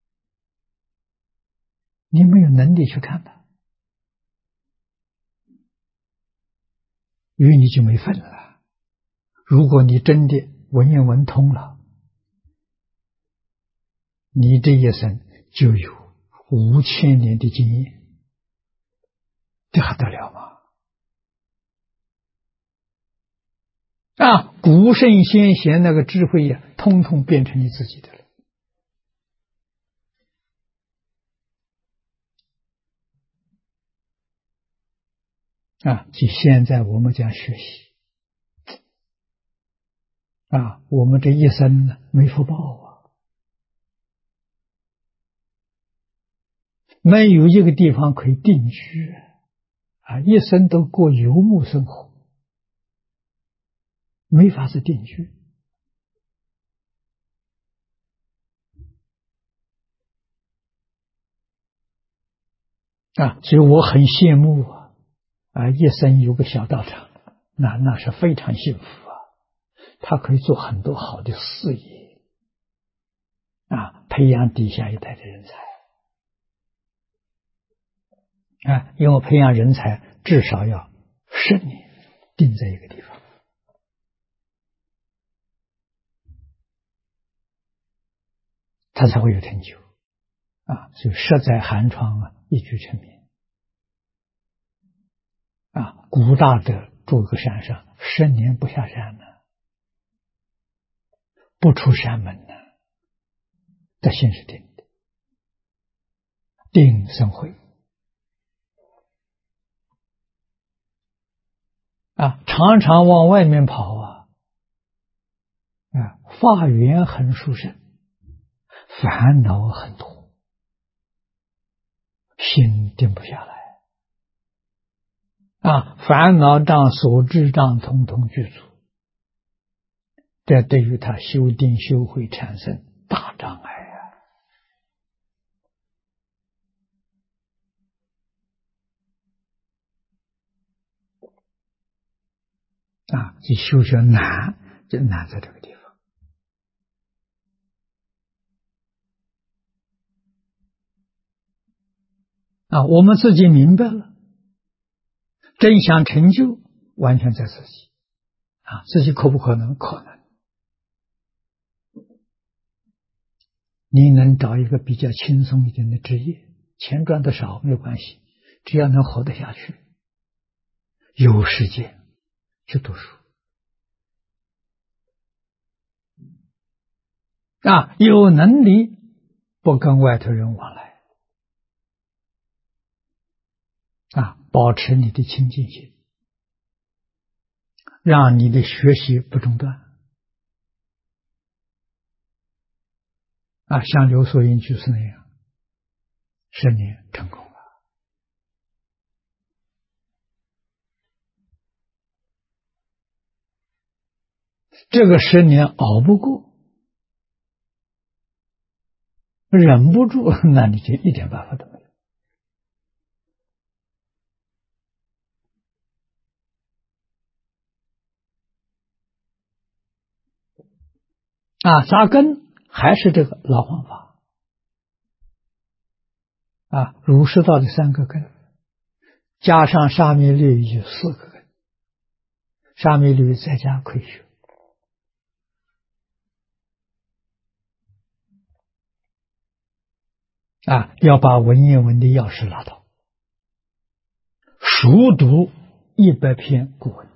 Speaker 1: 你没有能力去看它，与你就没份了。如果你真的文言文通了，你这一生就有5000年的经验，这还得了吗？古圣先贤那个智慧通通变成你自己的了就现在我们讲学习我们这一生呢没福报没有一个地方可以定居一生都过游牧生活，没法子定居所以我很羡慕一生有个小道场，那是非常幸福他可以做很多好的事业培养底下一代的人才因为培养人才至少要10年定在一个地方他才会有成就所以设在寒窗一举成名古大德住个山上10年不下山呢，不出山门呢，的心是定的，定生慧常常往外面跑法缘很殊胜，烦恼很多心定不下来啊，烦恼障、所知障统统具足，这对于他修定修慧产生大障碍啊！这修学难，就难在这个地方啊！我们自己明白了，真想成就，完全在自己啊！自己可不可能？可能。你能找一个比较轻松一点的职业，钱赚的少没有关系，只要能活得下去，有时间去读书啊，有能力不跟外头人往来啊，保持你的清净心，让你的学习不中断啊，像刘素英居士那样，10年成功了。这个10年熬不过，忍不住，那你就一点办法都没有啊！扎根还是这个老方法啊，儒释道的3个根，加上沙弥律仪4个根，沙弥律在家可以学啊，要把文言文的钥匙拿到，熟读100篇古文，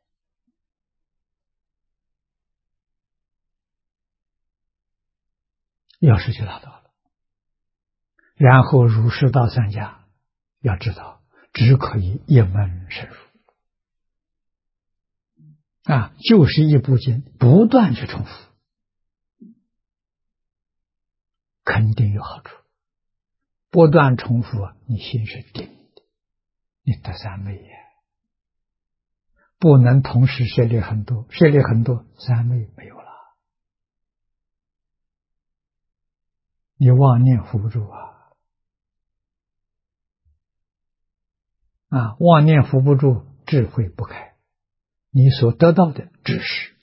Speaker 1: 钥匙就拿到了。然后儒释道3家要知道，只可以一门深入啊，就是一部经不断去重复，肯定有好处。不断重复啊，你心是定的，你得三昧呀。不能同时涉猎很多，涉猎很多，三昧没有了。你妄念扶不住啊，妄念扶不住，智慧不开，你所得到的知识，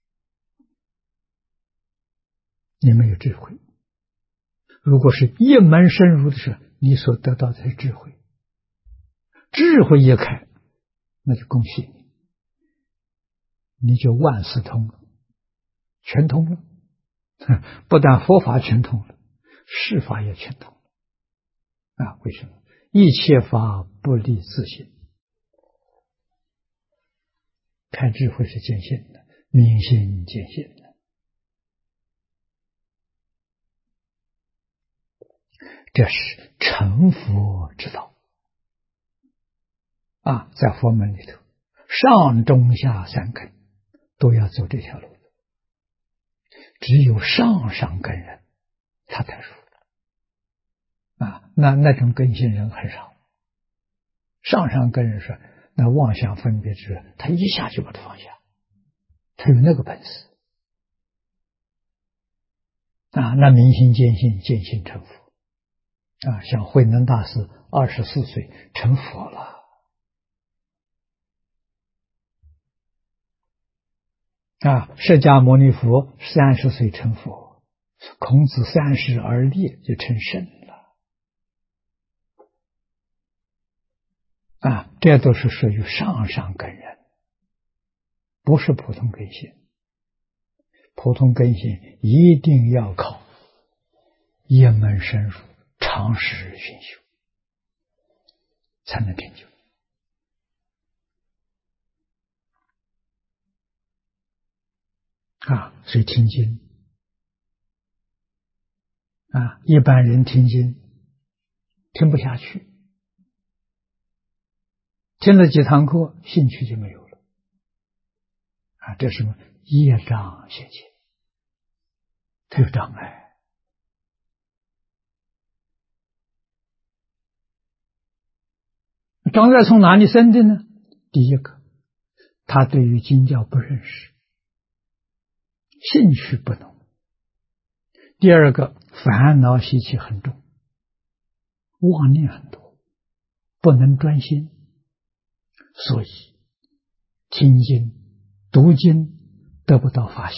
Speaker 1: 你没有智慧。如果是一门深入的时候，你所得到的是智慧，智慧一开，那就恭喜你，你就万事通了，全通了。不但佛法全通了，世法也全通了啊！为什么？一切法不离自性，开智慧是见性的，明心见性的，这是成佛之道啊！在佛门里头，上中下3根都要走这条路，只有上根人他才熟啊，那种根性人很少。上根人说，那妄想分别执，他一下就把它放下，他有那个本事啊。那明心见性，见性成佛啊。像慧能大师24岁成佛了啊，释迦牟尼佛30岁成佛，孔子30而立就成圣了啊。这都是属于上根人，不是普通根性。普通根性一定要靠一门深入，长时熏修，才能成就啊。所以听经啊，一般人听经听不下去，听了几堂课，兴趣就没有了啊。这是什么？业障现前，它有障碍障碍从哪里生的呢？第一个，他对于经教不认识，兴趣不浓；第二个，烦恼习气很重，妄念很多，不能专心，所以听经、读经得不到法喜。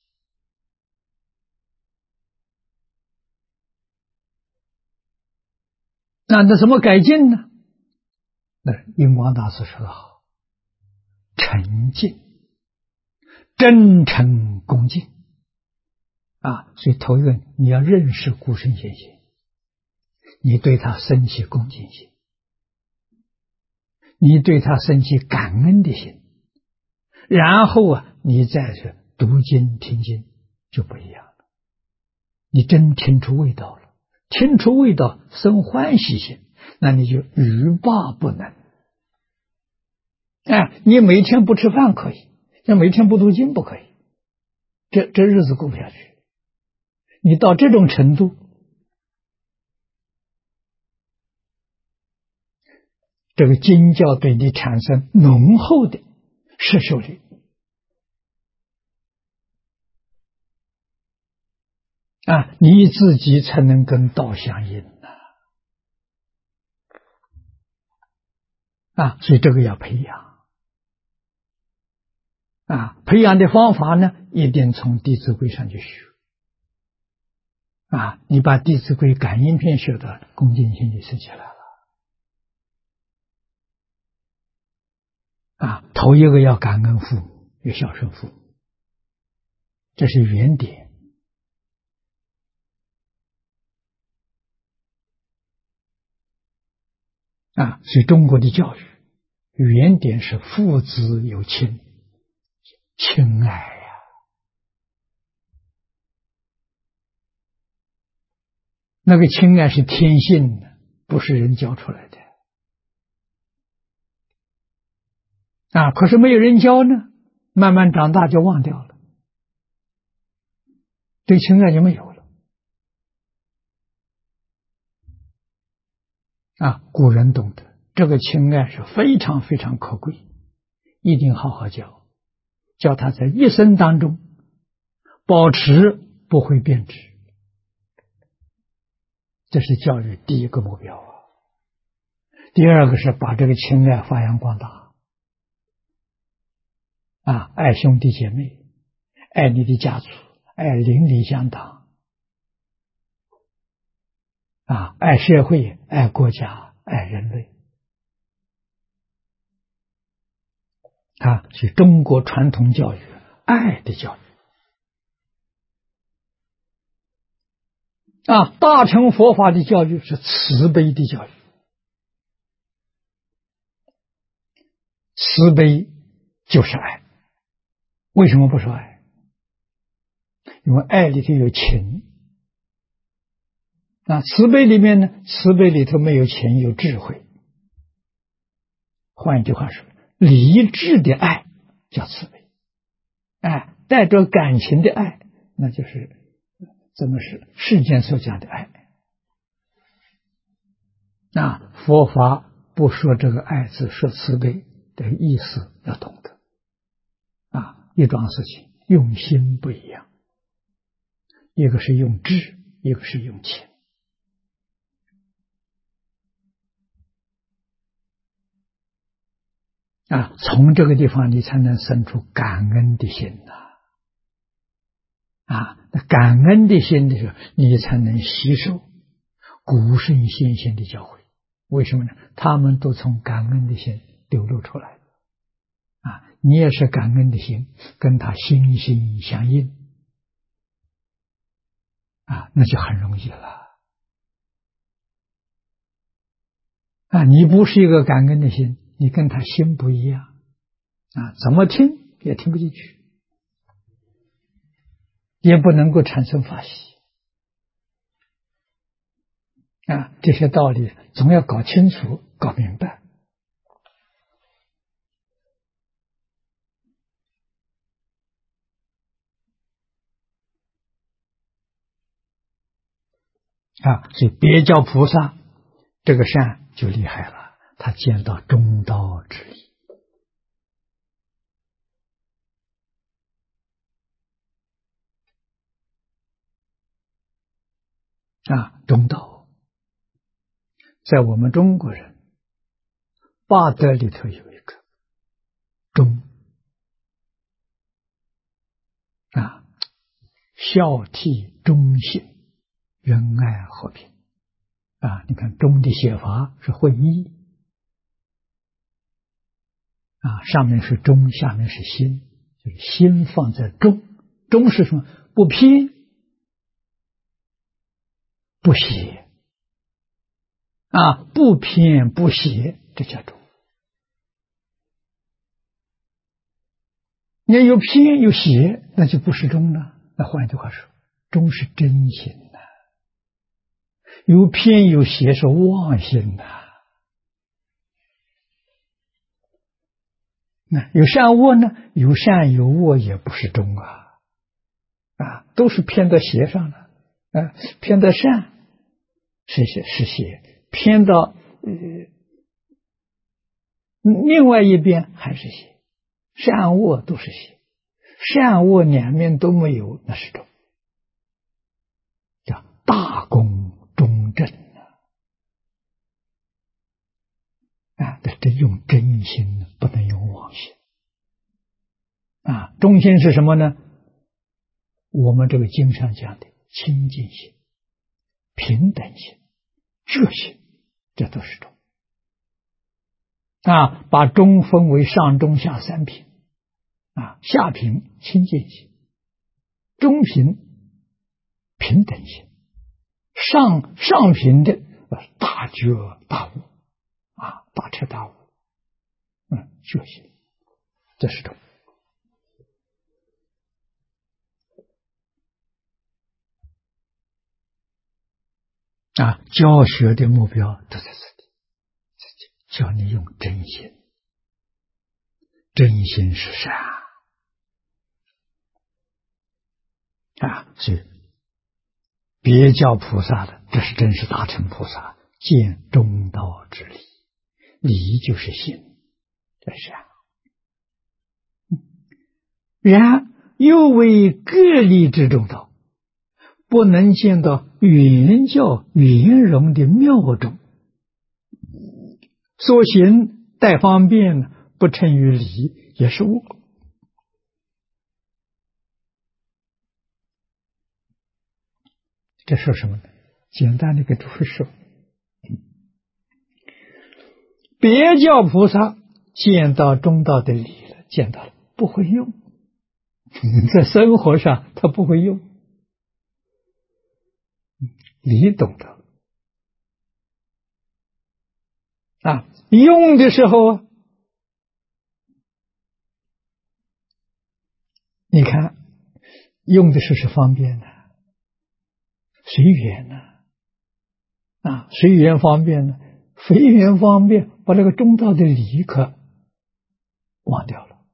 Speaker 1: 那怎么改进呢？那印光大师说得好，诚敬、真诚恭敬所以头一个你要认识古圣先贤，你对他升起恭敬心，你对他升起感恩的心，然后你再是读经听经就不一样了，你真听出味道了，听出味道生欢喜心，那你就欲罢不能。你每天不吃饭可以，那每天不读经不可以，这日子过不下去。你到这种程度，这个经教对你产生浓厚的摄受力你自己才能跟道相应所以这个要培养培养的方法呢，一定从《弟子规》上去学你把《弟子规》感应篇学的恭敬心就升起来了头一个要感恩父母，要孝顺父母，这是原点所以中国的教育原点是父子有亲，亲爱那个亲爱是天性的，不是人教出来的可是没有人教呢，慢慢长大就忘掉了，这个亲爱就没有了古人懂得这个亲爱是非常非常可贵，一定好好教，教他在一生当中保持不会变质，这是教育第一个目标第二个是把这个亲爱发扬光大爱兄弟姐妹，爱你的家族，爱邻里乡党爱社会，爱国家，爱人类是中国传统教育，爱的教育大乘佛法的教育是慈悲的教育，慈悲就是爱。为什么不说爱？因为爱里头有情慈悲里面呢，慈悲里头没有情，有智慧。换一句话说，理智的爱叫慈悲带着感情的爱，那就是怎么是世间所讲的爱佛法不说这个爱字，说慈悲的意思要懂得一桩事情用心不一样，一个是用智，一个是用情从这个地方你才能生出感恩的心那感恩的心的时候，你才能吸收古圣先贤的教诲。为什么呢？他们都从感恩的心流露出来你也是感恩的心，跟他心心相印那就很容易了你不是一个感恩的心，你跟他心不一样怎么听也听不进去，也不能够产生法喜这些道理总要搞清楚搞明白所以别教菩萨这个善就厉害了， 他见到中道之理中道在我们中国人八德里头有一个忠孝悌忠信仁爱和平你看忠的写法是会意上面是忠，下面是心，就是心放在忠。忠是什么？不偏不邪不偏不邪，这叫忠。你要有偏有邪，那就不是忠了。那换一句话说，忠是真心的，有偏有邪是妄心的。那有善恶呢？有善有恶也不是忠都是偏到邪上了偏到善是邪，偏到另外一边还是邪，善恶都是邪，善恶两面都没有，那是忠，叫大公中正这用真心，不能用妄心忠心是什么呢？我们这个经上讲的清净心、平等心、觉心，这都是忠把忠分为上中下三品下品清净心，中品平等心，上品的大觉大悟大彻大悟觉心，这是忠教学的目标都在这里，教你用真心，真心是善所以别教菩萨的，这是真是大乘菩萨见中道之理，理就是心，这是善。然又为各立之中道，不能见到圆教圆融的妙中，所行待方便不称于理，也是误。这说什么呢？简单的给诸位说，别教菩萨见到中道的理了，见到了不会用，在生活上他不会用，理懂得用的时候你看用的是方便的，随缘随缘方便呢，随缘方便把这个中道的理可忘掉了，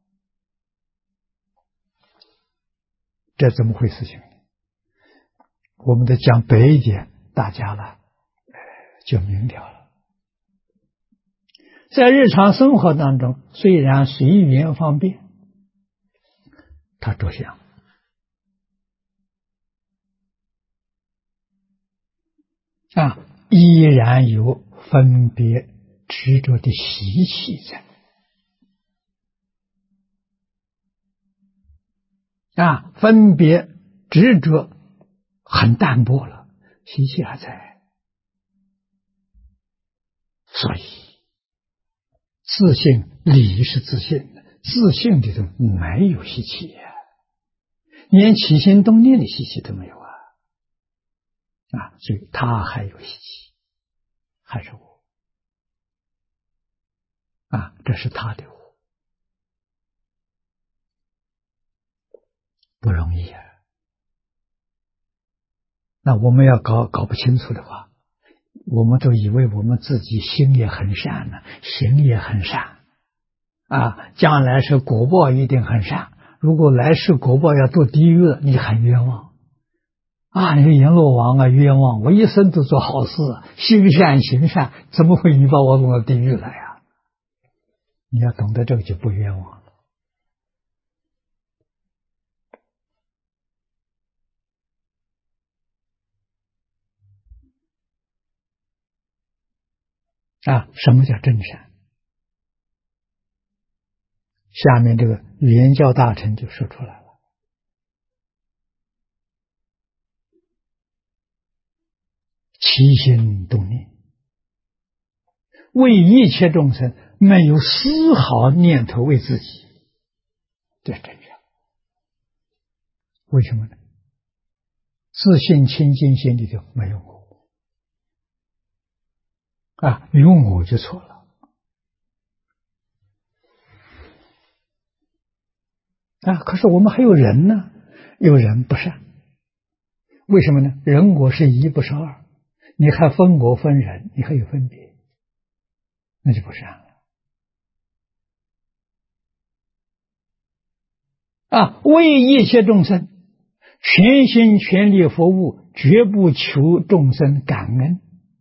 Speaker 1: 这怎么回事情？我们得讲白一点，大家呢就明了了。在日常生活当中，虽然随缘方便，它着相依然有分别执着的习气在分别执着很淡薄了，习气还在，所以自信理是自信的，自信里头没有习气连起心动念的习气都没有所以他还有习气，还是我这是他的我，不容易那我们要搞不清楚的话，我们都以为我们自己心也很善呢，行也很善将来是果报一定很善，如果来世果报要堕地狱了，你很冤枉啊，那个阎罗王啊，冤枉我一生都做好事，行善行善，怎么会你把我弄到地狱来啊？你要懂得这个就不冤枉了。啊，什么叫真善？下面这个圆教大臣就说出来了：起心动念，为一切众生，没有丝毫念头为自己，这是真善。为什么呢？自信清净心里头没有我啊，有我就错了啊。可是我们还有人呢，有人不善，为什么呢？人我是一，不是二，你还分我分人，你还有分别，那就不善了啊。为一切众生，全心全力服务，绝不求众生感恩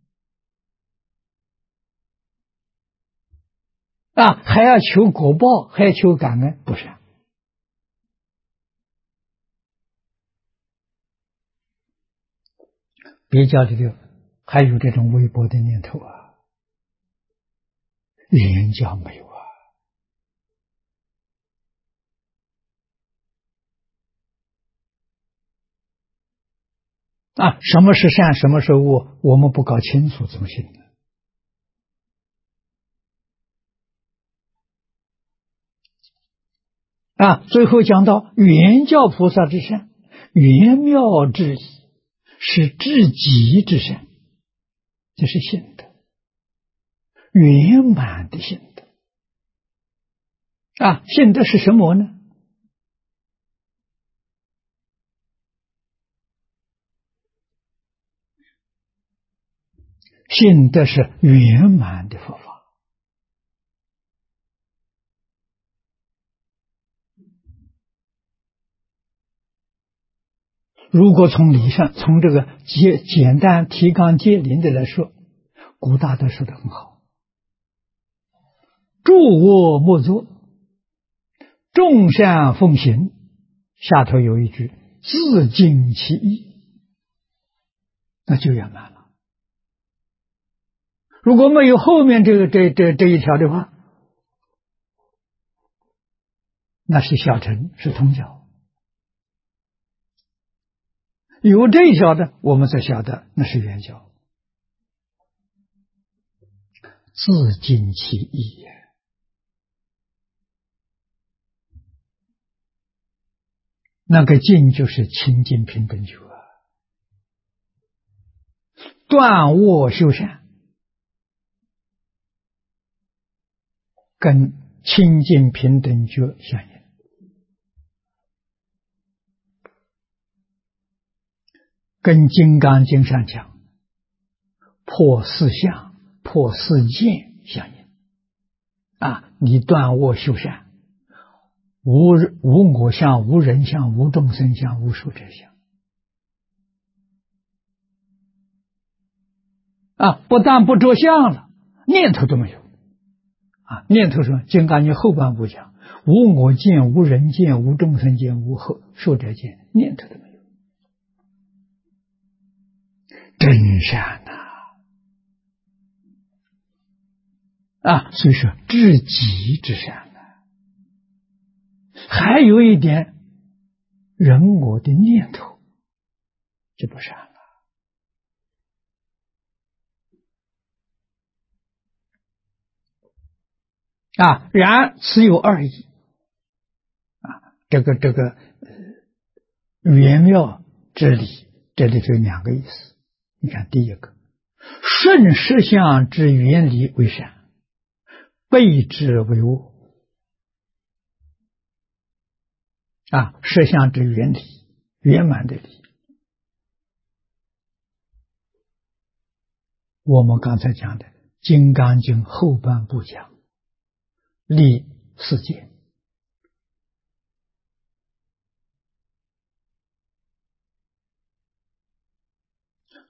Speaker 1: 啊，还要求果报，还要求感恩，不善。别教里头还有这种微薄的念头啊，言教没有啊。什么是善，什么是恶，我们不搞清楚怎么行呢？啊，最后讲到圆教菩萨之善，圆妙之理，是至极之善，这是信德，圆满的信德啊。信德是什么呢？信德是圆满的佛法。如果从理上，从这个简单提纲挈领的来说，古大德说的很好：诸恶莫作，众善奉行。下头有一句自尽其意，那就圆满了。如果没有后面这一条的话，那是小乘，是通教。有这一条的，我们才晓得那是圆教。自尽其意也，那个尽就是清净平等觉啊，断恶修善，跟清净平等觉相应。跟《金刚经》上讲破四相、破四见相应啊！你断恶修善，无我相、无人相、无众生相、无寿者相啊！不但不着相了，念头都没有啊！念头说《金刚经》后半部讲无我见、无人见、无众生见、无寿者见，念头都没有。真善啊！所以说至极之善还有一点人我的念头就不善了啊！然此有二义啊，这个圆妙之理，这里头有两个意思。你看第一个，顺实相之原理为善，背之为恶啊！实相之原理，圆满的理，我们刚才讲的《金刚经》后半部讲立世界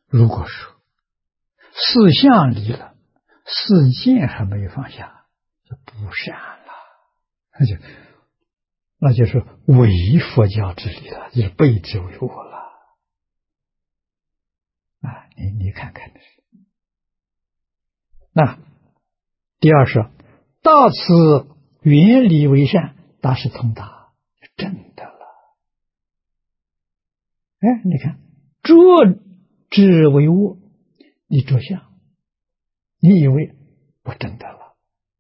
Speaker 1: 如果说四相离了，四见还没有放下，就不善了，那就是违佛教之理了，就是背之为我了。啊，你看看，那第二是大慈原理为善，大是通达，真的了。哎，你看着之为我，你着相，你以为我真的了，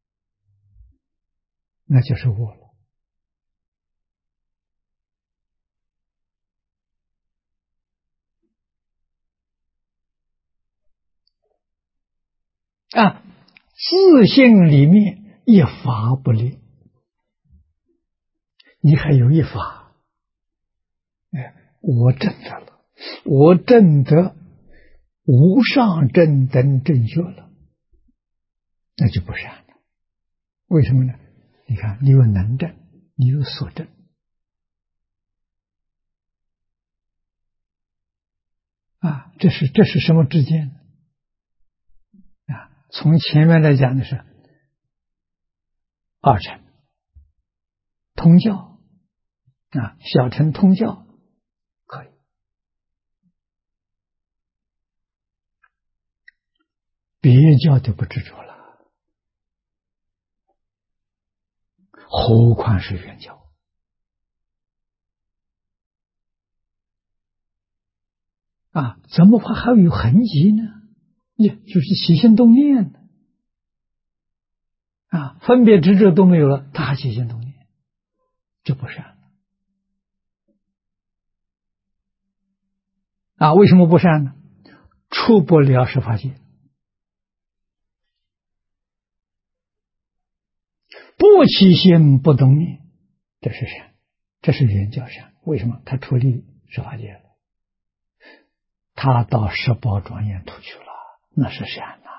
Speaker 1: 那就是我了。啊，自性里面一法不立，你还有一法，哎，我证得了，我证得无上正等正觉了，那就不善了。为什么呢？你看，你有能证，你有所证。啊，这是什么之间呢？啊，从前面来讲的是二乘通教，啊，小乘通教可以，别教就不执着了，何况是原教？啊，怎么会还有痕迹呢？就是起心动念呢。啊，分别执着都没有了，他还起心动念，这不善。啊，为什么不善呢？出不了十法界，不起心不动念，这是善，这是原教善。为什么？他出离十法界了，他到十宝庄严土去了，那是善呐。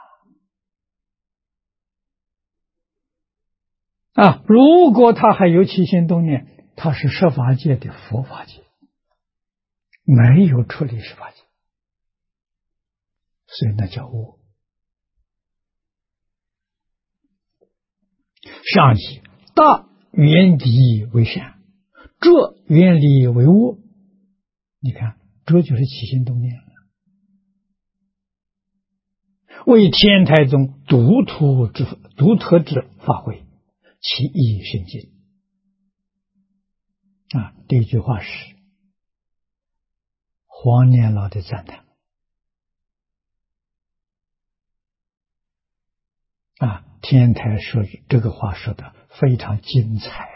Speaker 1: 啊，如果他还有起心动念，他是十法界的佛法界，没有出离十法界，所以那叫我。上以大原理为善，这原理为恶。你看，这就是起心动念了。为天台宗独特之法会，其意深尽。啊，这句话是黄年老的赞叹。啊，天台说这个话说的非常精彩啊！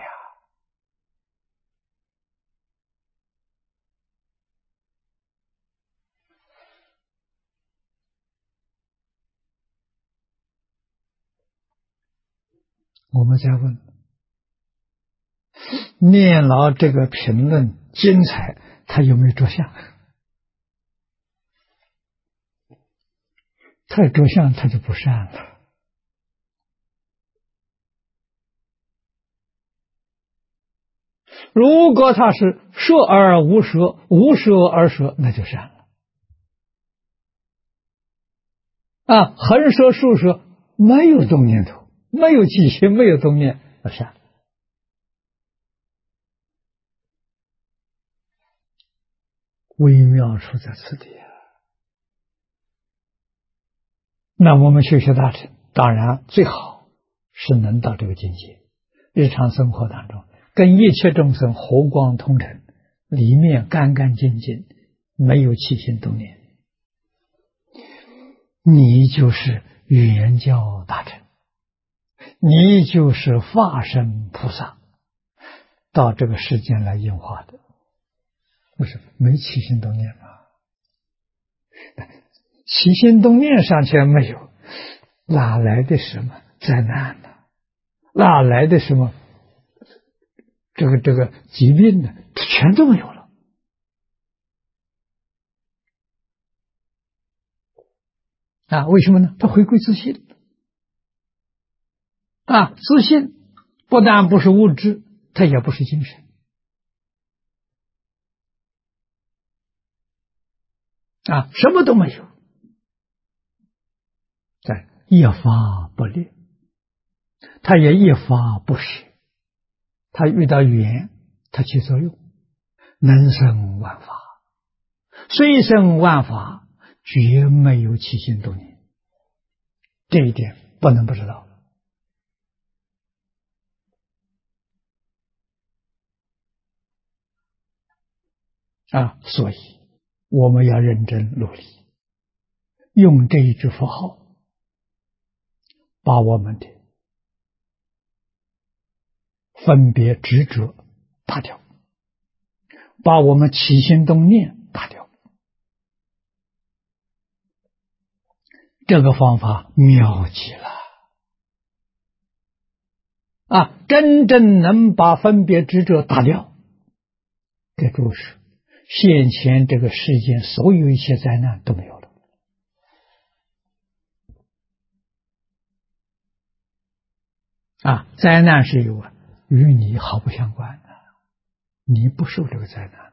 Speaker 1: 我们再问，念老这个评论精彩，他有没有着相？他着相，他就不善了。如果他是摄而无摄，无摄而摄，那就善了。啊，横摄竖摄，没有动念头，没有起心，没有动念，那善。微妙处在此地啊！那我们修学大乘，当然最好是能到这个境界。日常生活当中，跟一切众生和光同尘，里面干干净净，没有起心动念，你就是圆教大乘，你就是化身菩萨，到这个世间来应化的。为什么？没起心动念吗？起心动念尚且没有，哪来的什么灾难呢？哪来的什么这个疾病呢？全都没有了。啊，为什么呢？他回归自信。啊，自信不但不是物质，它也不是精神。 什么都没有，一法不立，他也一法不舍，他遇到缘，他起作用，能生万法，虽生万法，绝没有起心动念，这一点不能不知道。所以我们要认真努力，用这一句佛号，把我们的分别执着打掉，把我们起心动念打掉。这个方法妙极了真正能把分别执着打掉，这就是现前这个世间所有一切灾难都没有了。灾难是有与你毫不相关的，你不受这个灾难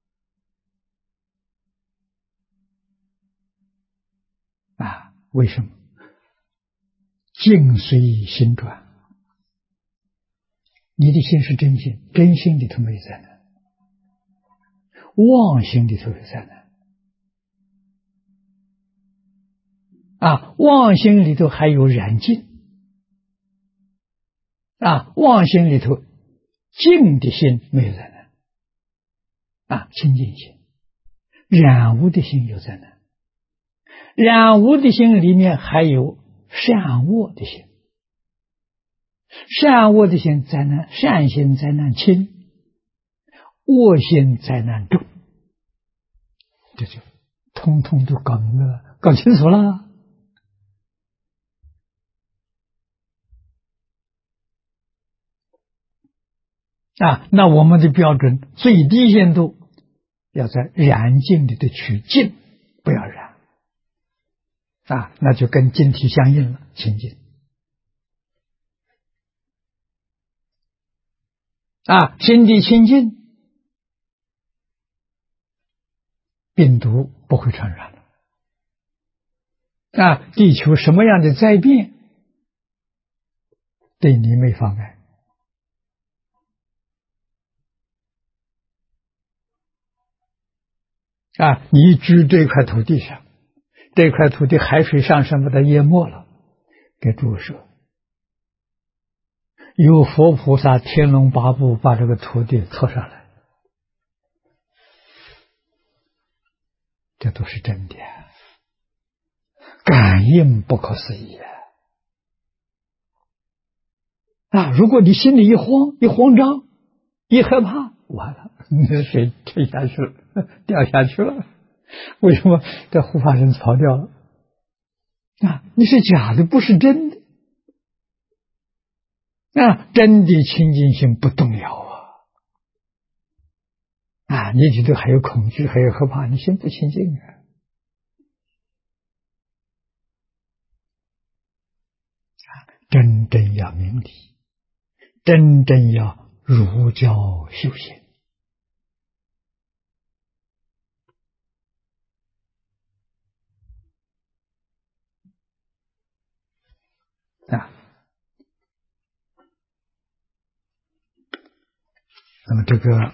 Speaker 1: 为什么？境随心转，你的心是真心，真心里头没有灾难，妄心里头有灾难妄心里头还有染净妄心里头净的心没有灾难清净心，染污的心有灾难，染污的心里面还有善恶的心，善恶的心灾难，善心灾难轻，恶心灾难重，这就通通都搞明白了，搞清楚了。那我们的标准最低限度要在染净里头取净，不要染那就跟净体相应了，清净心地清净，病毒不会传染地球什么样的灾变对你没妨碍你居这块土地上，这块土地海水上升把它淹没了，给诸位说，有佛菩萨天龙八部把这个土地拖上来，这都是真的感应不可思议如果你心里一慌一慌张一害怕，完了，你的水沉下去了，掉下去了。为什么这护法神跑掉了你是假的，不是真的真的清净心不动摇你觉得还有恐惧，还有害怕，你心不清净真正要明理，真正要儒教修行那么这个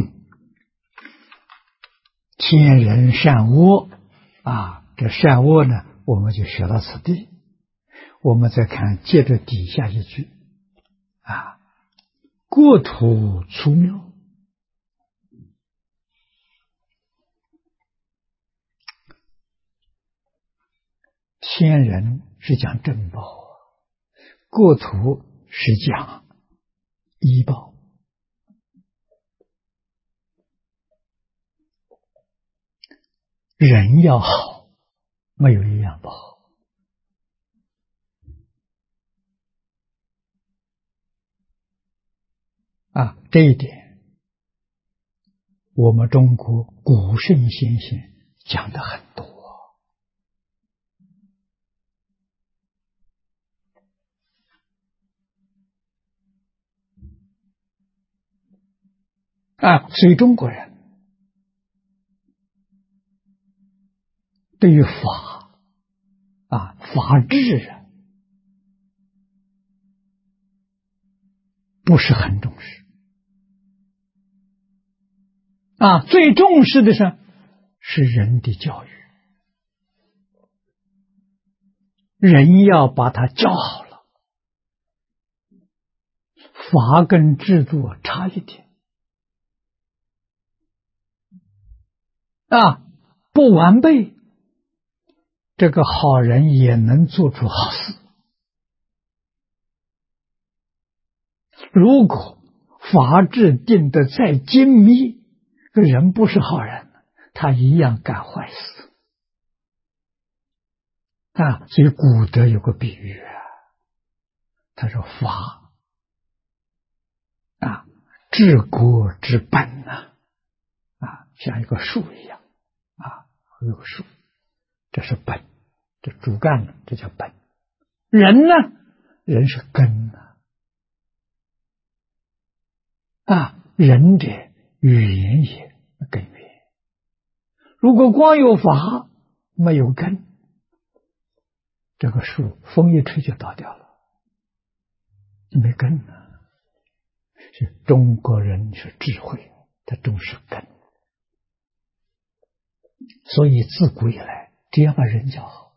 Speaker 1: 天人善恶这善恶呢，我们就学到此地。我们再看接着底下一句国土粗妙，天人是讲正报，国土是讲医报人要好，没有一样不好这一点我们中国古圣先贤讲的很多所以中国人对于法法治不是很重视最重视的是人的教育，人要把它教好了。法跟制度差一点不完备，这个好人也能做出好事。如果法制定得再精密，这人不是好人，他一样干坏事所以古德有个比喻他说法治国之本像一个树一样有个树，这是本，这主干这叫本。人呢，人是根仁者语言也，根源。如果光有法没有根，这个树风一吹就倒掉了，就没根了。是中国人是智慧，他重视根，所以自古以来只要把人教好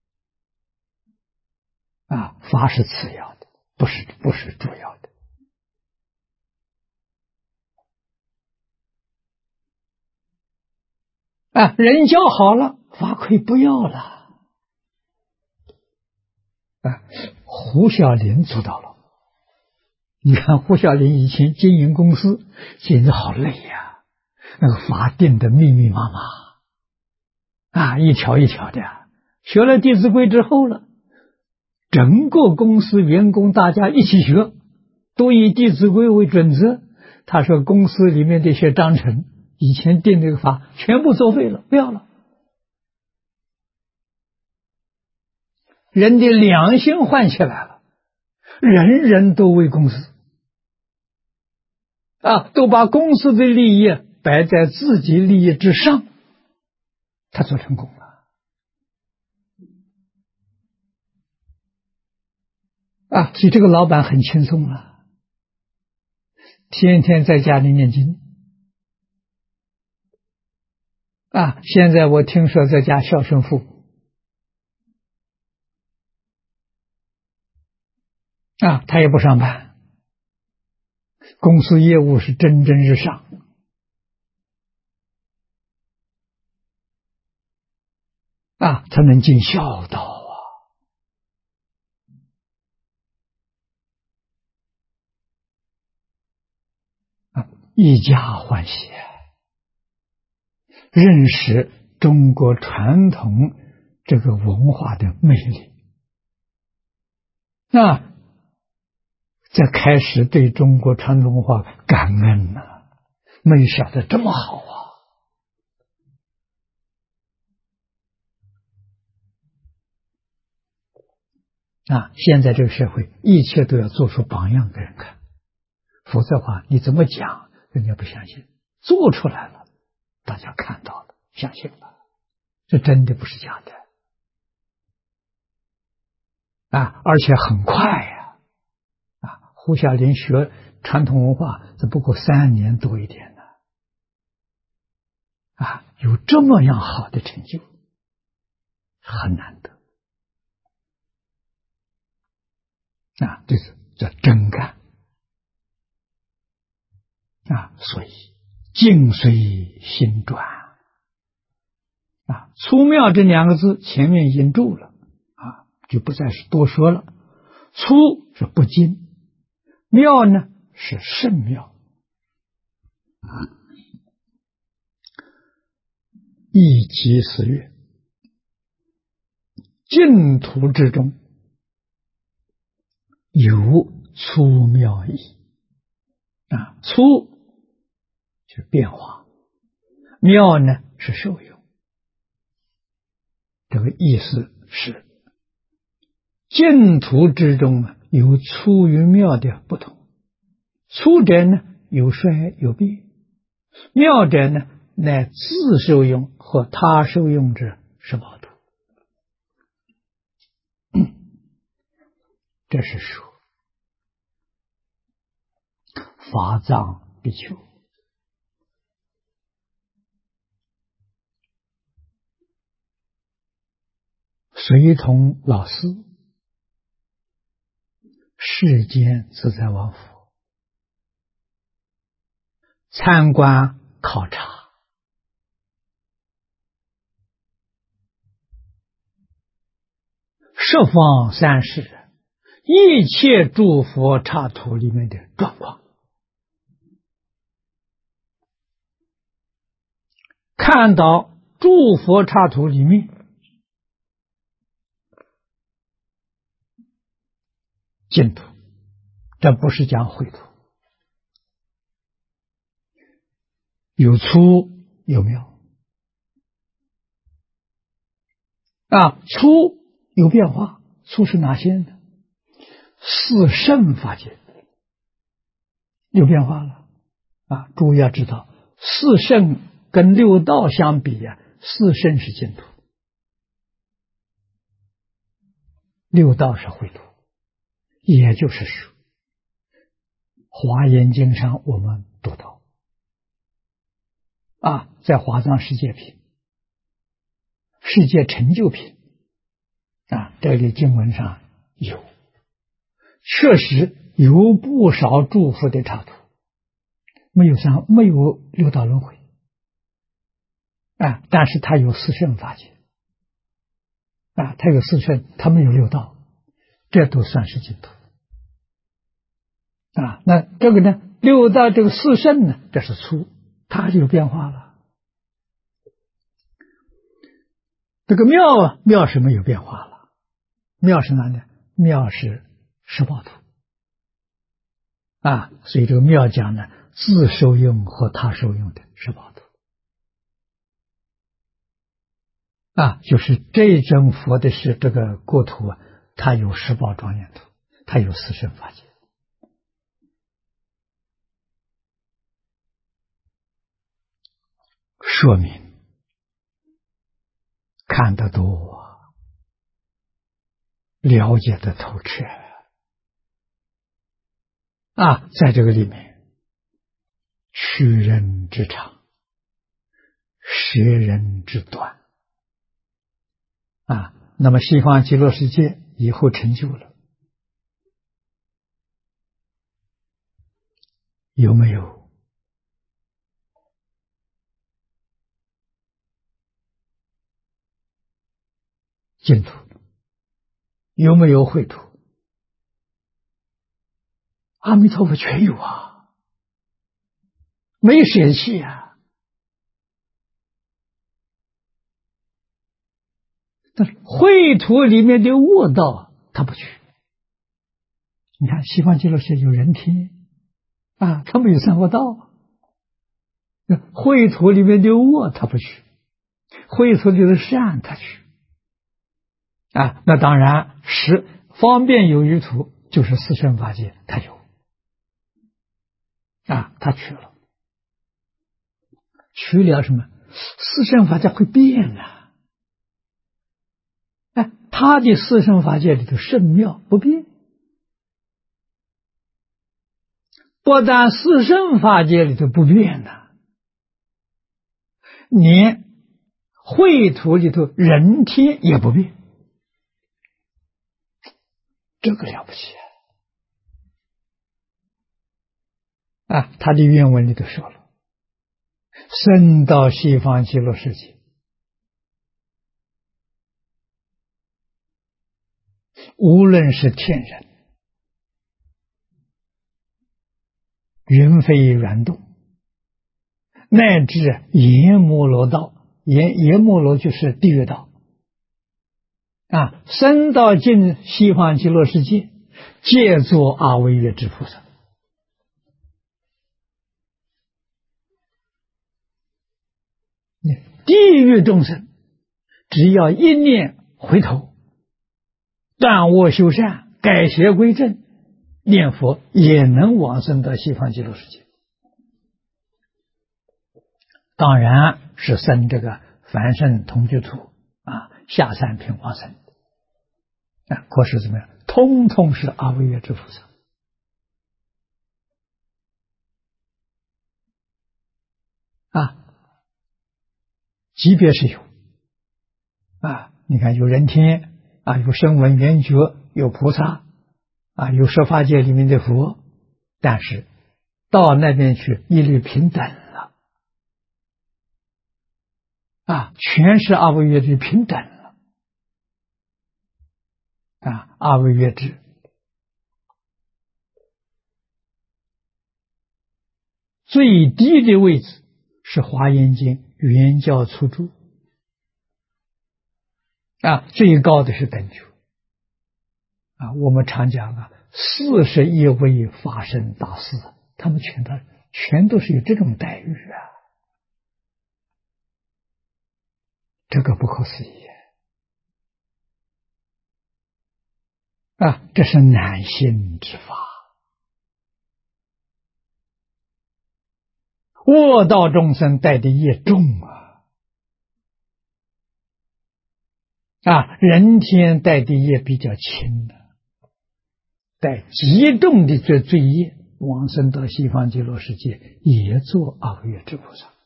Speaker 1: 法是次要的，不是主要的。人教好了，法可以不要了胡小林做到了。你看胡小林以前经营公司简直好累呀，那个法定的密密麻麻一条一条的学了《弟子规》之后了，整个公司员工大家一起学，都以《弟子规》为准则。他说公司里面这些章程以前定这个法全部作废了，不要了。人的良心唤起来了，人人都为公司都把公司的利益摆在自己利益之上，他做成功了所以这个老板很轻松了，天天在家里念经现在我听说在家孝顺父母他也不上班，公司业务是蒸蒸日上他能尽孝道一家欢喜认识中国传统这个文化的魅力再开始对中国传统文化感恩没想到这么好现在这个社会一切都要做出榜样给人看，否则的话你怎么讲人家不相信，做出来了大家看到了相信了，这真的不是假的而且很快胡小林学传统文化只不过3年多一点有这么样好的成就很难得这是叫真干所以境随心转粗妙这2个字前面已经注了就不再是多说了。粗是不精，妙呢是甚妙一即思悦，净土之中有粗妙意粗是变化，妙呢是受用。这个意思是净土之中有粗与妙的不同，粗者呢有衰有变，妙者呢乃自受用和他受用者十报图。这是说法藏比丘随同老师世间自在王佛参观考察，十方三世一切诸佛刹土里面的状况，看到诸佛刹土里面净土，这不是讲秽土，有粗有妙粗有变化，粗是哪些呢？四圣法界有变化了诸位要知道，四圣跟六道相比四圣是净土，六道是秽土。也就是说，华严经上我们读到在华藏世界品、世界成就品这里经文上有，确实有不少诸佛的刹土，没有六道轮回但是它有四圣法界它有四圣，它没有六道，这都算是净土那这个呢，六道这个四圣呢，这是粗，它就有变化了。这个妙是没有变化了，妙是哪呢？妙是十报图所以这个妙讲呢，自受用和他受用的十报图就是这尊佛的是这个国土它有十报庄严土，它有四圣法界。说明看得多，了解得透彻在这个里面，取人之长，舍人之短那么西方极乐世界以后成就了，有没有净土？有没有秽土？阿弥陀佛全有没舍弃但是秽土里面的恶道他不去。你看西方极乐世界有人天他没有三恶道，秽土里面的恶他不去，秽土里的善他去那当然是方便有余土，就是四圣法界他有他去了，去了什么？四圣法界会变他的四圣法界里头圣妙不变，不但四圣法界里头不变连秽土里头人天也不变，这个了不起他的原文里头说了，升到西方极乐世界，无论是天人、云飞圆动，乃至阎摩罗道，阎摩罗就是地狱道升到进西方极乐世界，皆作阿惟越之菩萨。地狱众生只要一念回头，断恶修善，改邪归正，念佛也能往生到西方极乐世界。当然是生这个凡圣同居土下三品往生可是怎么样？通通是阿惟越致菩萨级别是有你看有人天有声闻缘觉，有菩萨有十法界里面的佛，但是到那边去一律平等了全是阿惟越致平等了阿惟越致最低的位置是华严经原教初住最高的是等觉我们常讲41位法身大士，他们全都是有这种待遇这个不可思议这是难信之法。恶道众生带的业重人天带的业比较轻带极重的罪业，往生到西方极乐世界也做阿惟越致菩萨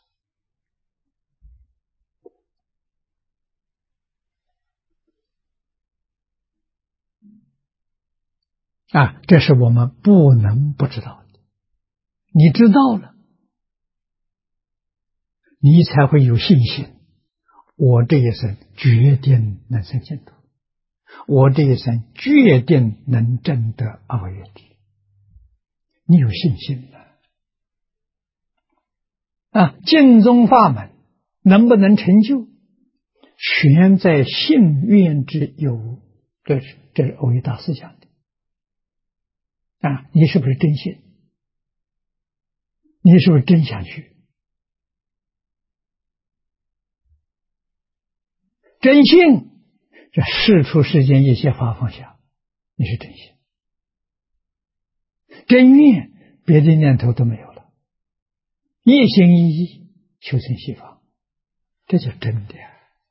Speaker 1: 这是我们不能不知道的。你知道了，你才会有信心，我这一生决定能生净土，我这一生决定能证得阿惟越致。你有信心了净宗法门能不能成就，全在信愿之有。这是蕅益大师讲的你是不是真信？你是不是真想去？真信，这世出世间一切法放下，你是真信。真愿，别的念头都没有了，一心一意求成西方，这就真的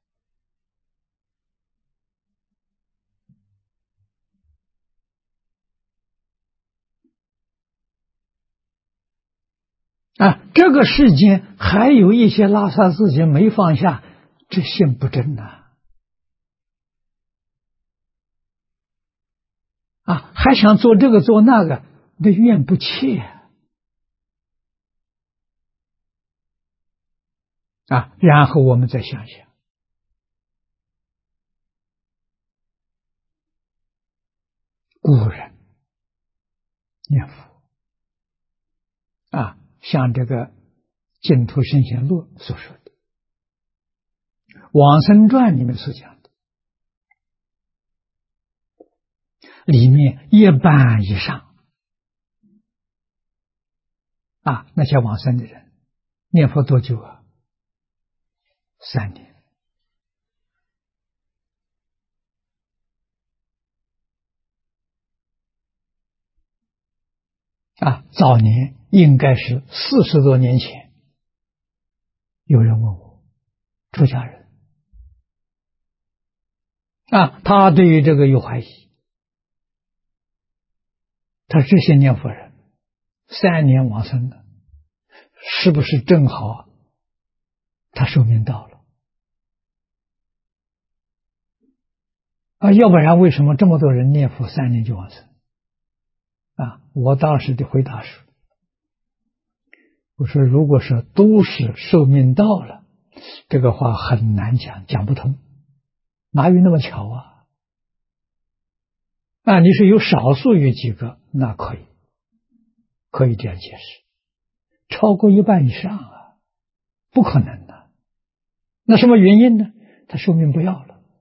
Speaker 1: 这个世间还有一些拉萨自己没放下，这信不真还想做这个做那个，那愿不切然后我们再想想，古人念佛像这个《净土圣贤录》所说的，《往生传》里面所讲的，里面一半以上那些往生的人念佛多久3年早年应该是40多年前，有人问我，出家人他对于这个有怀疑，他这些念佛人3年往生的，是不是正好他寿命到了要不然为什么这么多人念佛3年就往生我当时的回答是，我说如果说都是寿命到了，这个话很难讲，讲不通，哪有那么巧你是有少数有几个，那可以这样解释，超过一半以上不可能的。那什么原因呢？他寿命不要了。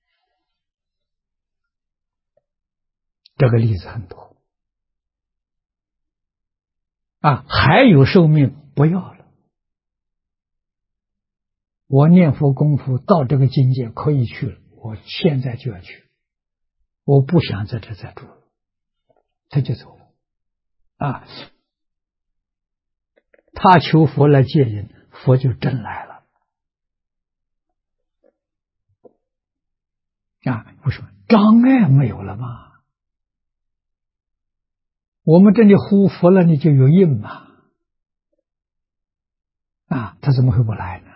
Speaker 1: 这个例子很多还有寿命不要了。我念佛功夫到这个境界可以去了，我现在就要去，我不想在这再住了，他就走了他求佛来接引，佛就真来了为什么障碍没有了吗？我们这里护佛了，你就有印嘛。他怎么会不来呢？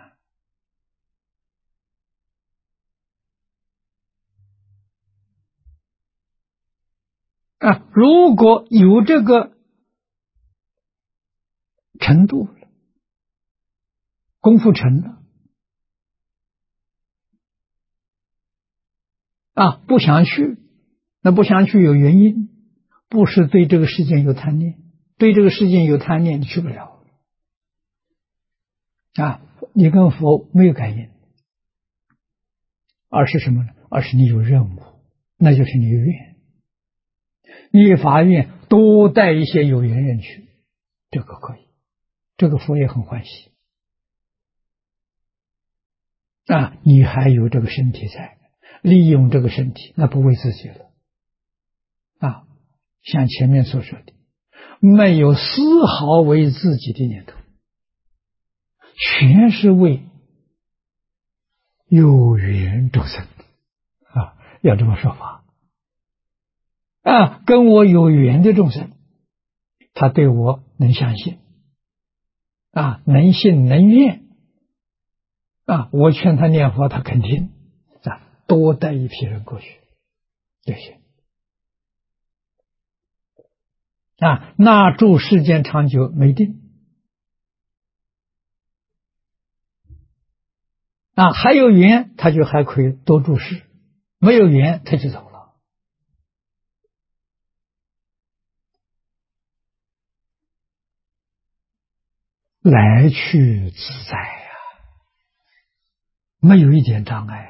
Speaker 1: 如果有这个程度了，功夫成了，不想去，那不想去有原因，不是对这个世界有贪念，对这个世界有贪念，你去不了。你跟佛没有感应，而是什么呢？而是你有任务，那就是你有愿，你发愿多带一些有缘人去，这个可以，这个佛也很欢喜。你还有这个身体在，利用这个身体，那不为自己了。像前面所说的，没有丝毫为自己的念头，全是为有缘众生要这么说法跟我有缘的众生，他对我能相信能信能愿我劝他念佛，他肯听多带一批人过去就行那住时间长久没定还有缘他就还可以多住世，没有缘他就走了。来去自在没有一点障碍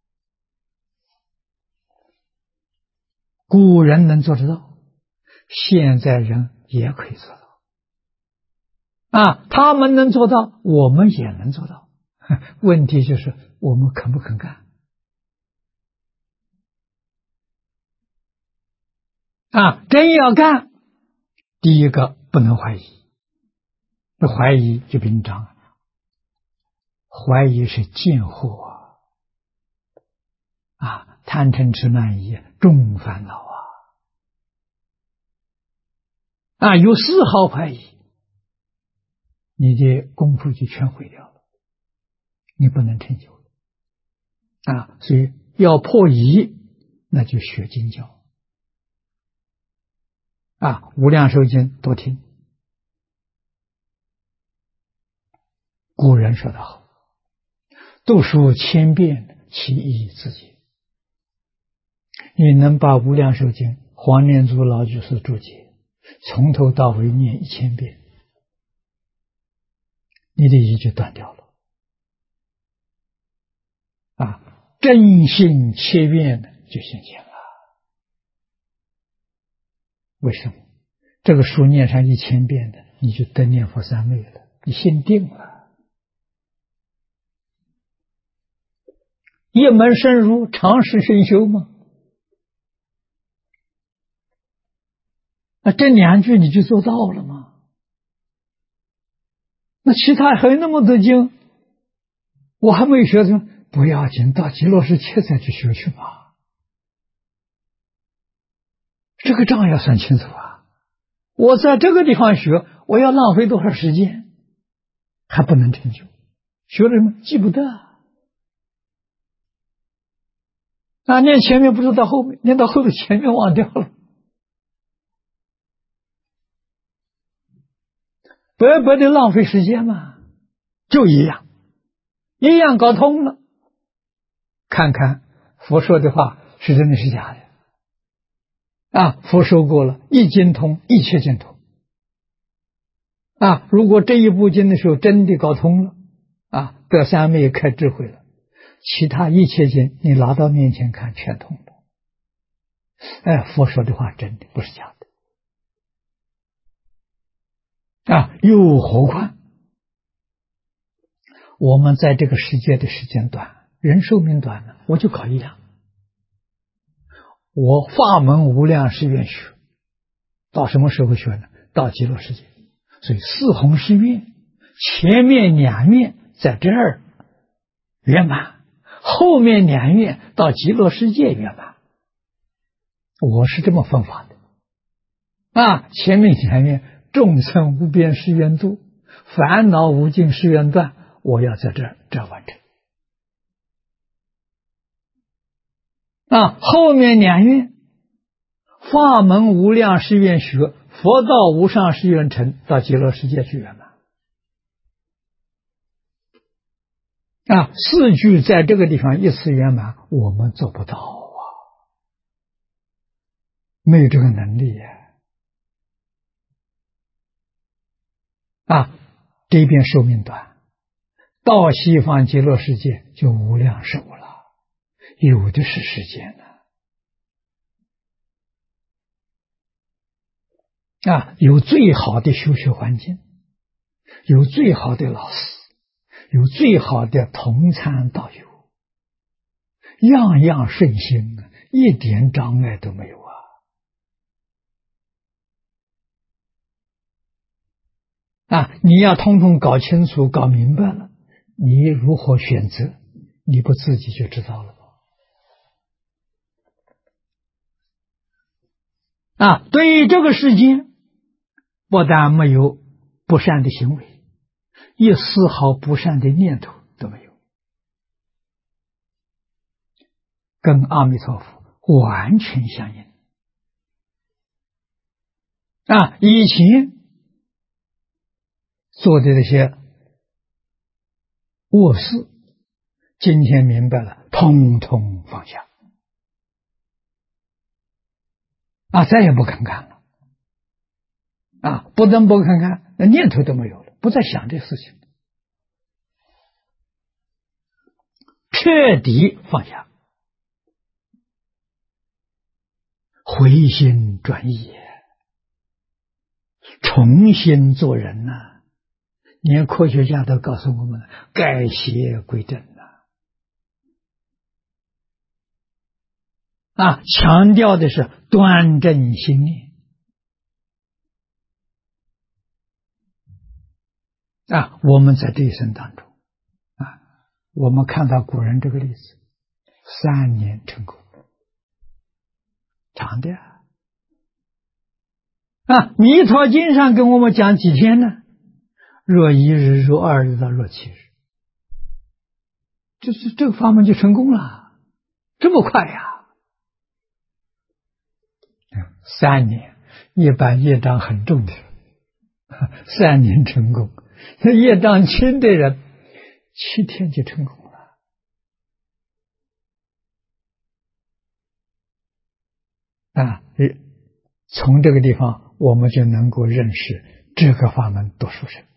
Speaker 1: 古人能做得到，现在人也可以做到他们能做到，我们也能做到，问题就是我们肯不肯干真要干，第一个不能怀疑，怀疑就变障碍，怀疑是见惑贪嗔痴慢疑重烦恼有丝毫怀疑，你的功夫就全毁掉了，你不能成就了所以要破疑，那就学经教无量寿经多听。古人说得好，读书千遍，其义自见。你能把无量寿经黄念祖老居士注解从头到尾念1000遍，你的疑就断掉了真心切愿就现前了。为什么？这个书念上1000遍的，你就得念佛三昧了，你心定了。一门深入，长时深修吗？这2句你就做到了吗？那其他还有那么多经，我还没学成，不要紧，到极乐世界再去学去吧。这个账要算清楚我在这个地方学，我要浪费多少时间，还不能成就，学了什么记不得念前面不知道后面，念到后面前面忘掉了，白白的浪费时间嘛。就一样搞通了，看看佛说的话是真的是假的佛说过了，一经通，一切经通如果这一部经的时候真的搞通了得三昧开智慧了，其他一切经你拿到面前看全通了。佛说的话真的不是假的又何况我们在这个世界的时间短，人寿命短呢，我就考一样，我法门无量誓愿学，到什么时候学呢？到极乐世界。所以四弘誓愿前面2面在这儿圆满， 后面2愿到极乐世界圆满。我是这么分法的。前面2愿众生无边誓愿度，烦恼无尽誓愿断，我要在这完成。后面2愿法门无量誓愿学，佛道无上誓愿成，到极乐世界去圆满。4句在这个地方一次圆满，我们做不到没有这个能力这边寿命短，到西方极乐世界就无量寿了，有的是时间有最好的修学环境，有最好的老师，有最好的同参道友，样样顺心一点障碍都没有你要通通搞清楚搞明白了，你如何选择，你不自己就知道了对于这个世间，不但没有不善的行为，一丝毫不善的念头都没有，跟阿弥陀佛完全相应以前做的那些恶事，今天明白了，通通放下再也不看看了不但不看看，那念头都没有了，不再想这事情，彻底放下，回心转意，重新做人连科学家都告诉我们，改邪归正强调的是端正心念我们在这一生当中我们看到古人这个例子，3年成功，长的弥陀经上跟我们讲几天呢？若1日，若2日到若7日，这个法门就成功了，这么快3年，一般业障很重的3年成功，那业障轻的人7天就成功了从这个地方我们就能够认识这个法门多殊胜，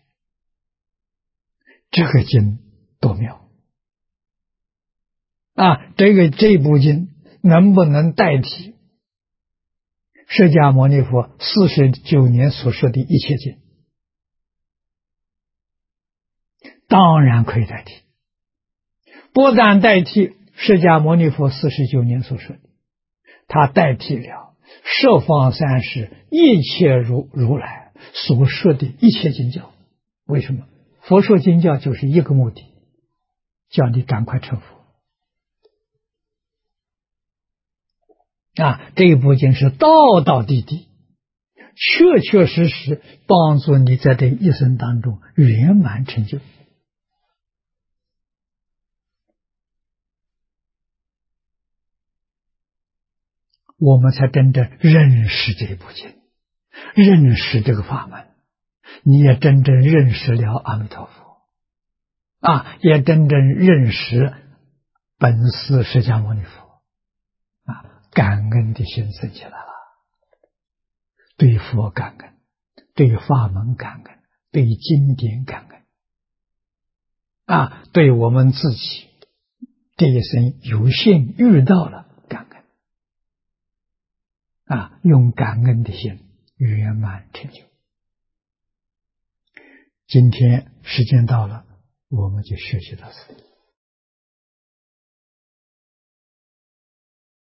Speaker 1: 这个经多妙这部经能不能代替释迦牟尼佛49年所说的一切经？当然可以代替，不但代替释迦牟尼佛49年所说的，他代替了十方三世一切如来所说的一切经教。为什么？佛说经教就是一个目的，叫你赶快成佛这一部经是道道地地，确确实实帮助你在这一生当中圆满成就。我们才真正认识这部经，认识这个法门，你也真正认识了阿弥陀佛也真正认识本师释迦牟尼佛感恩的心生起来了，对佛感恩，对法门感恩，对经典感恩对我们自己这一生有幸遇到了感恩用感恩的心圆满成就。今天时间到了，我们就学习到此。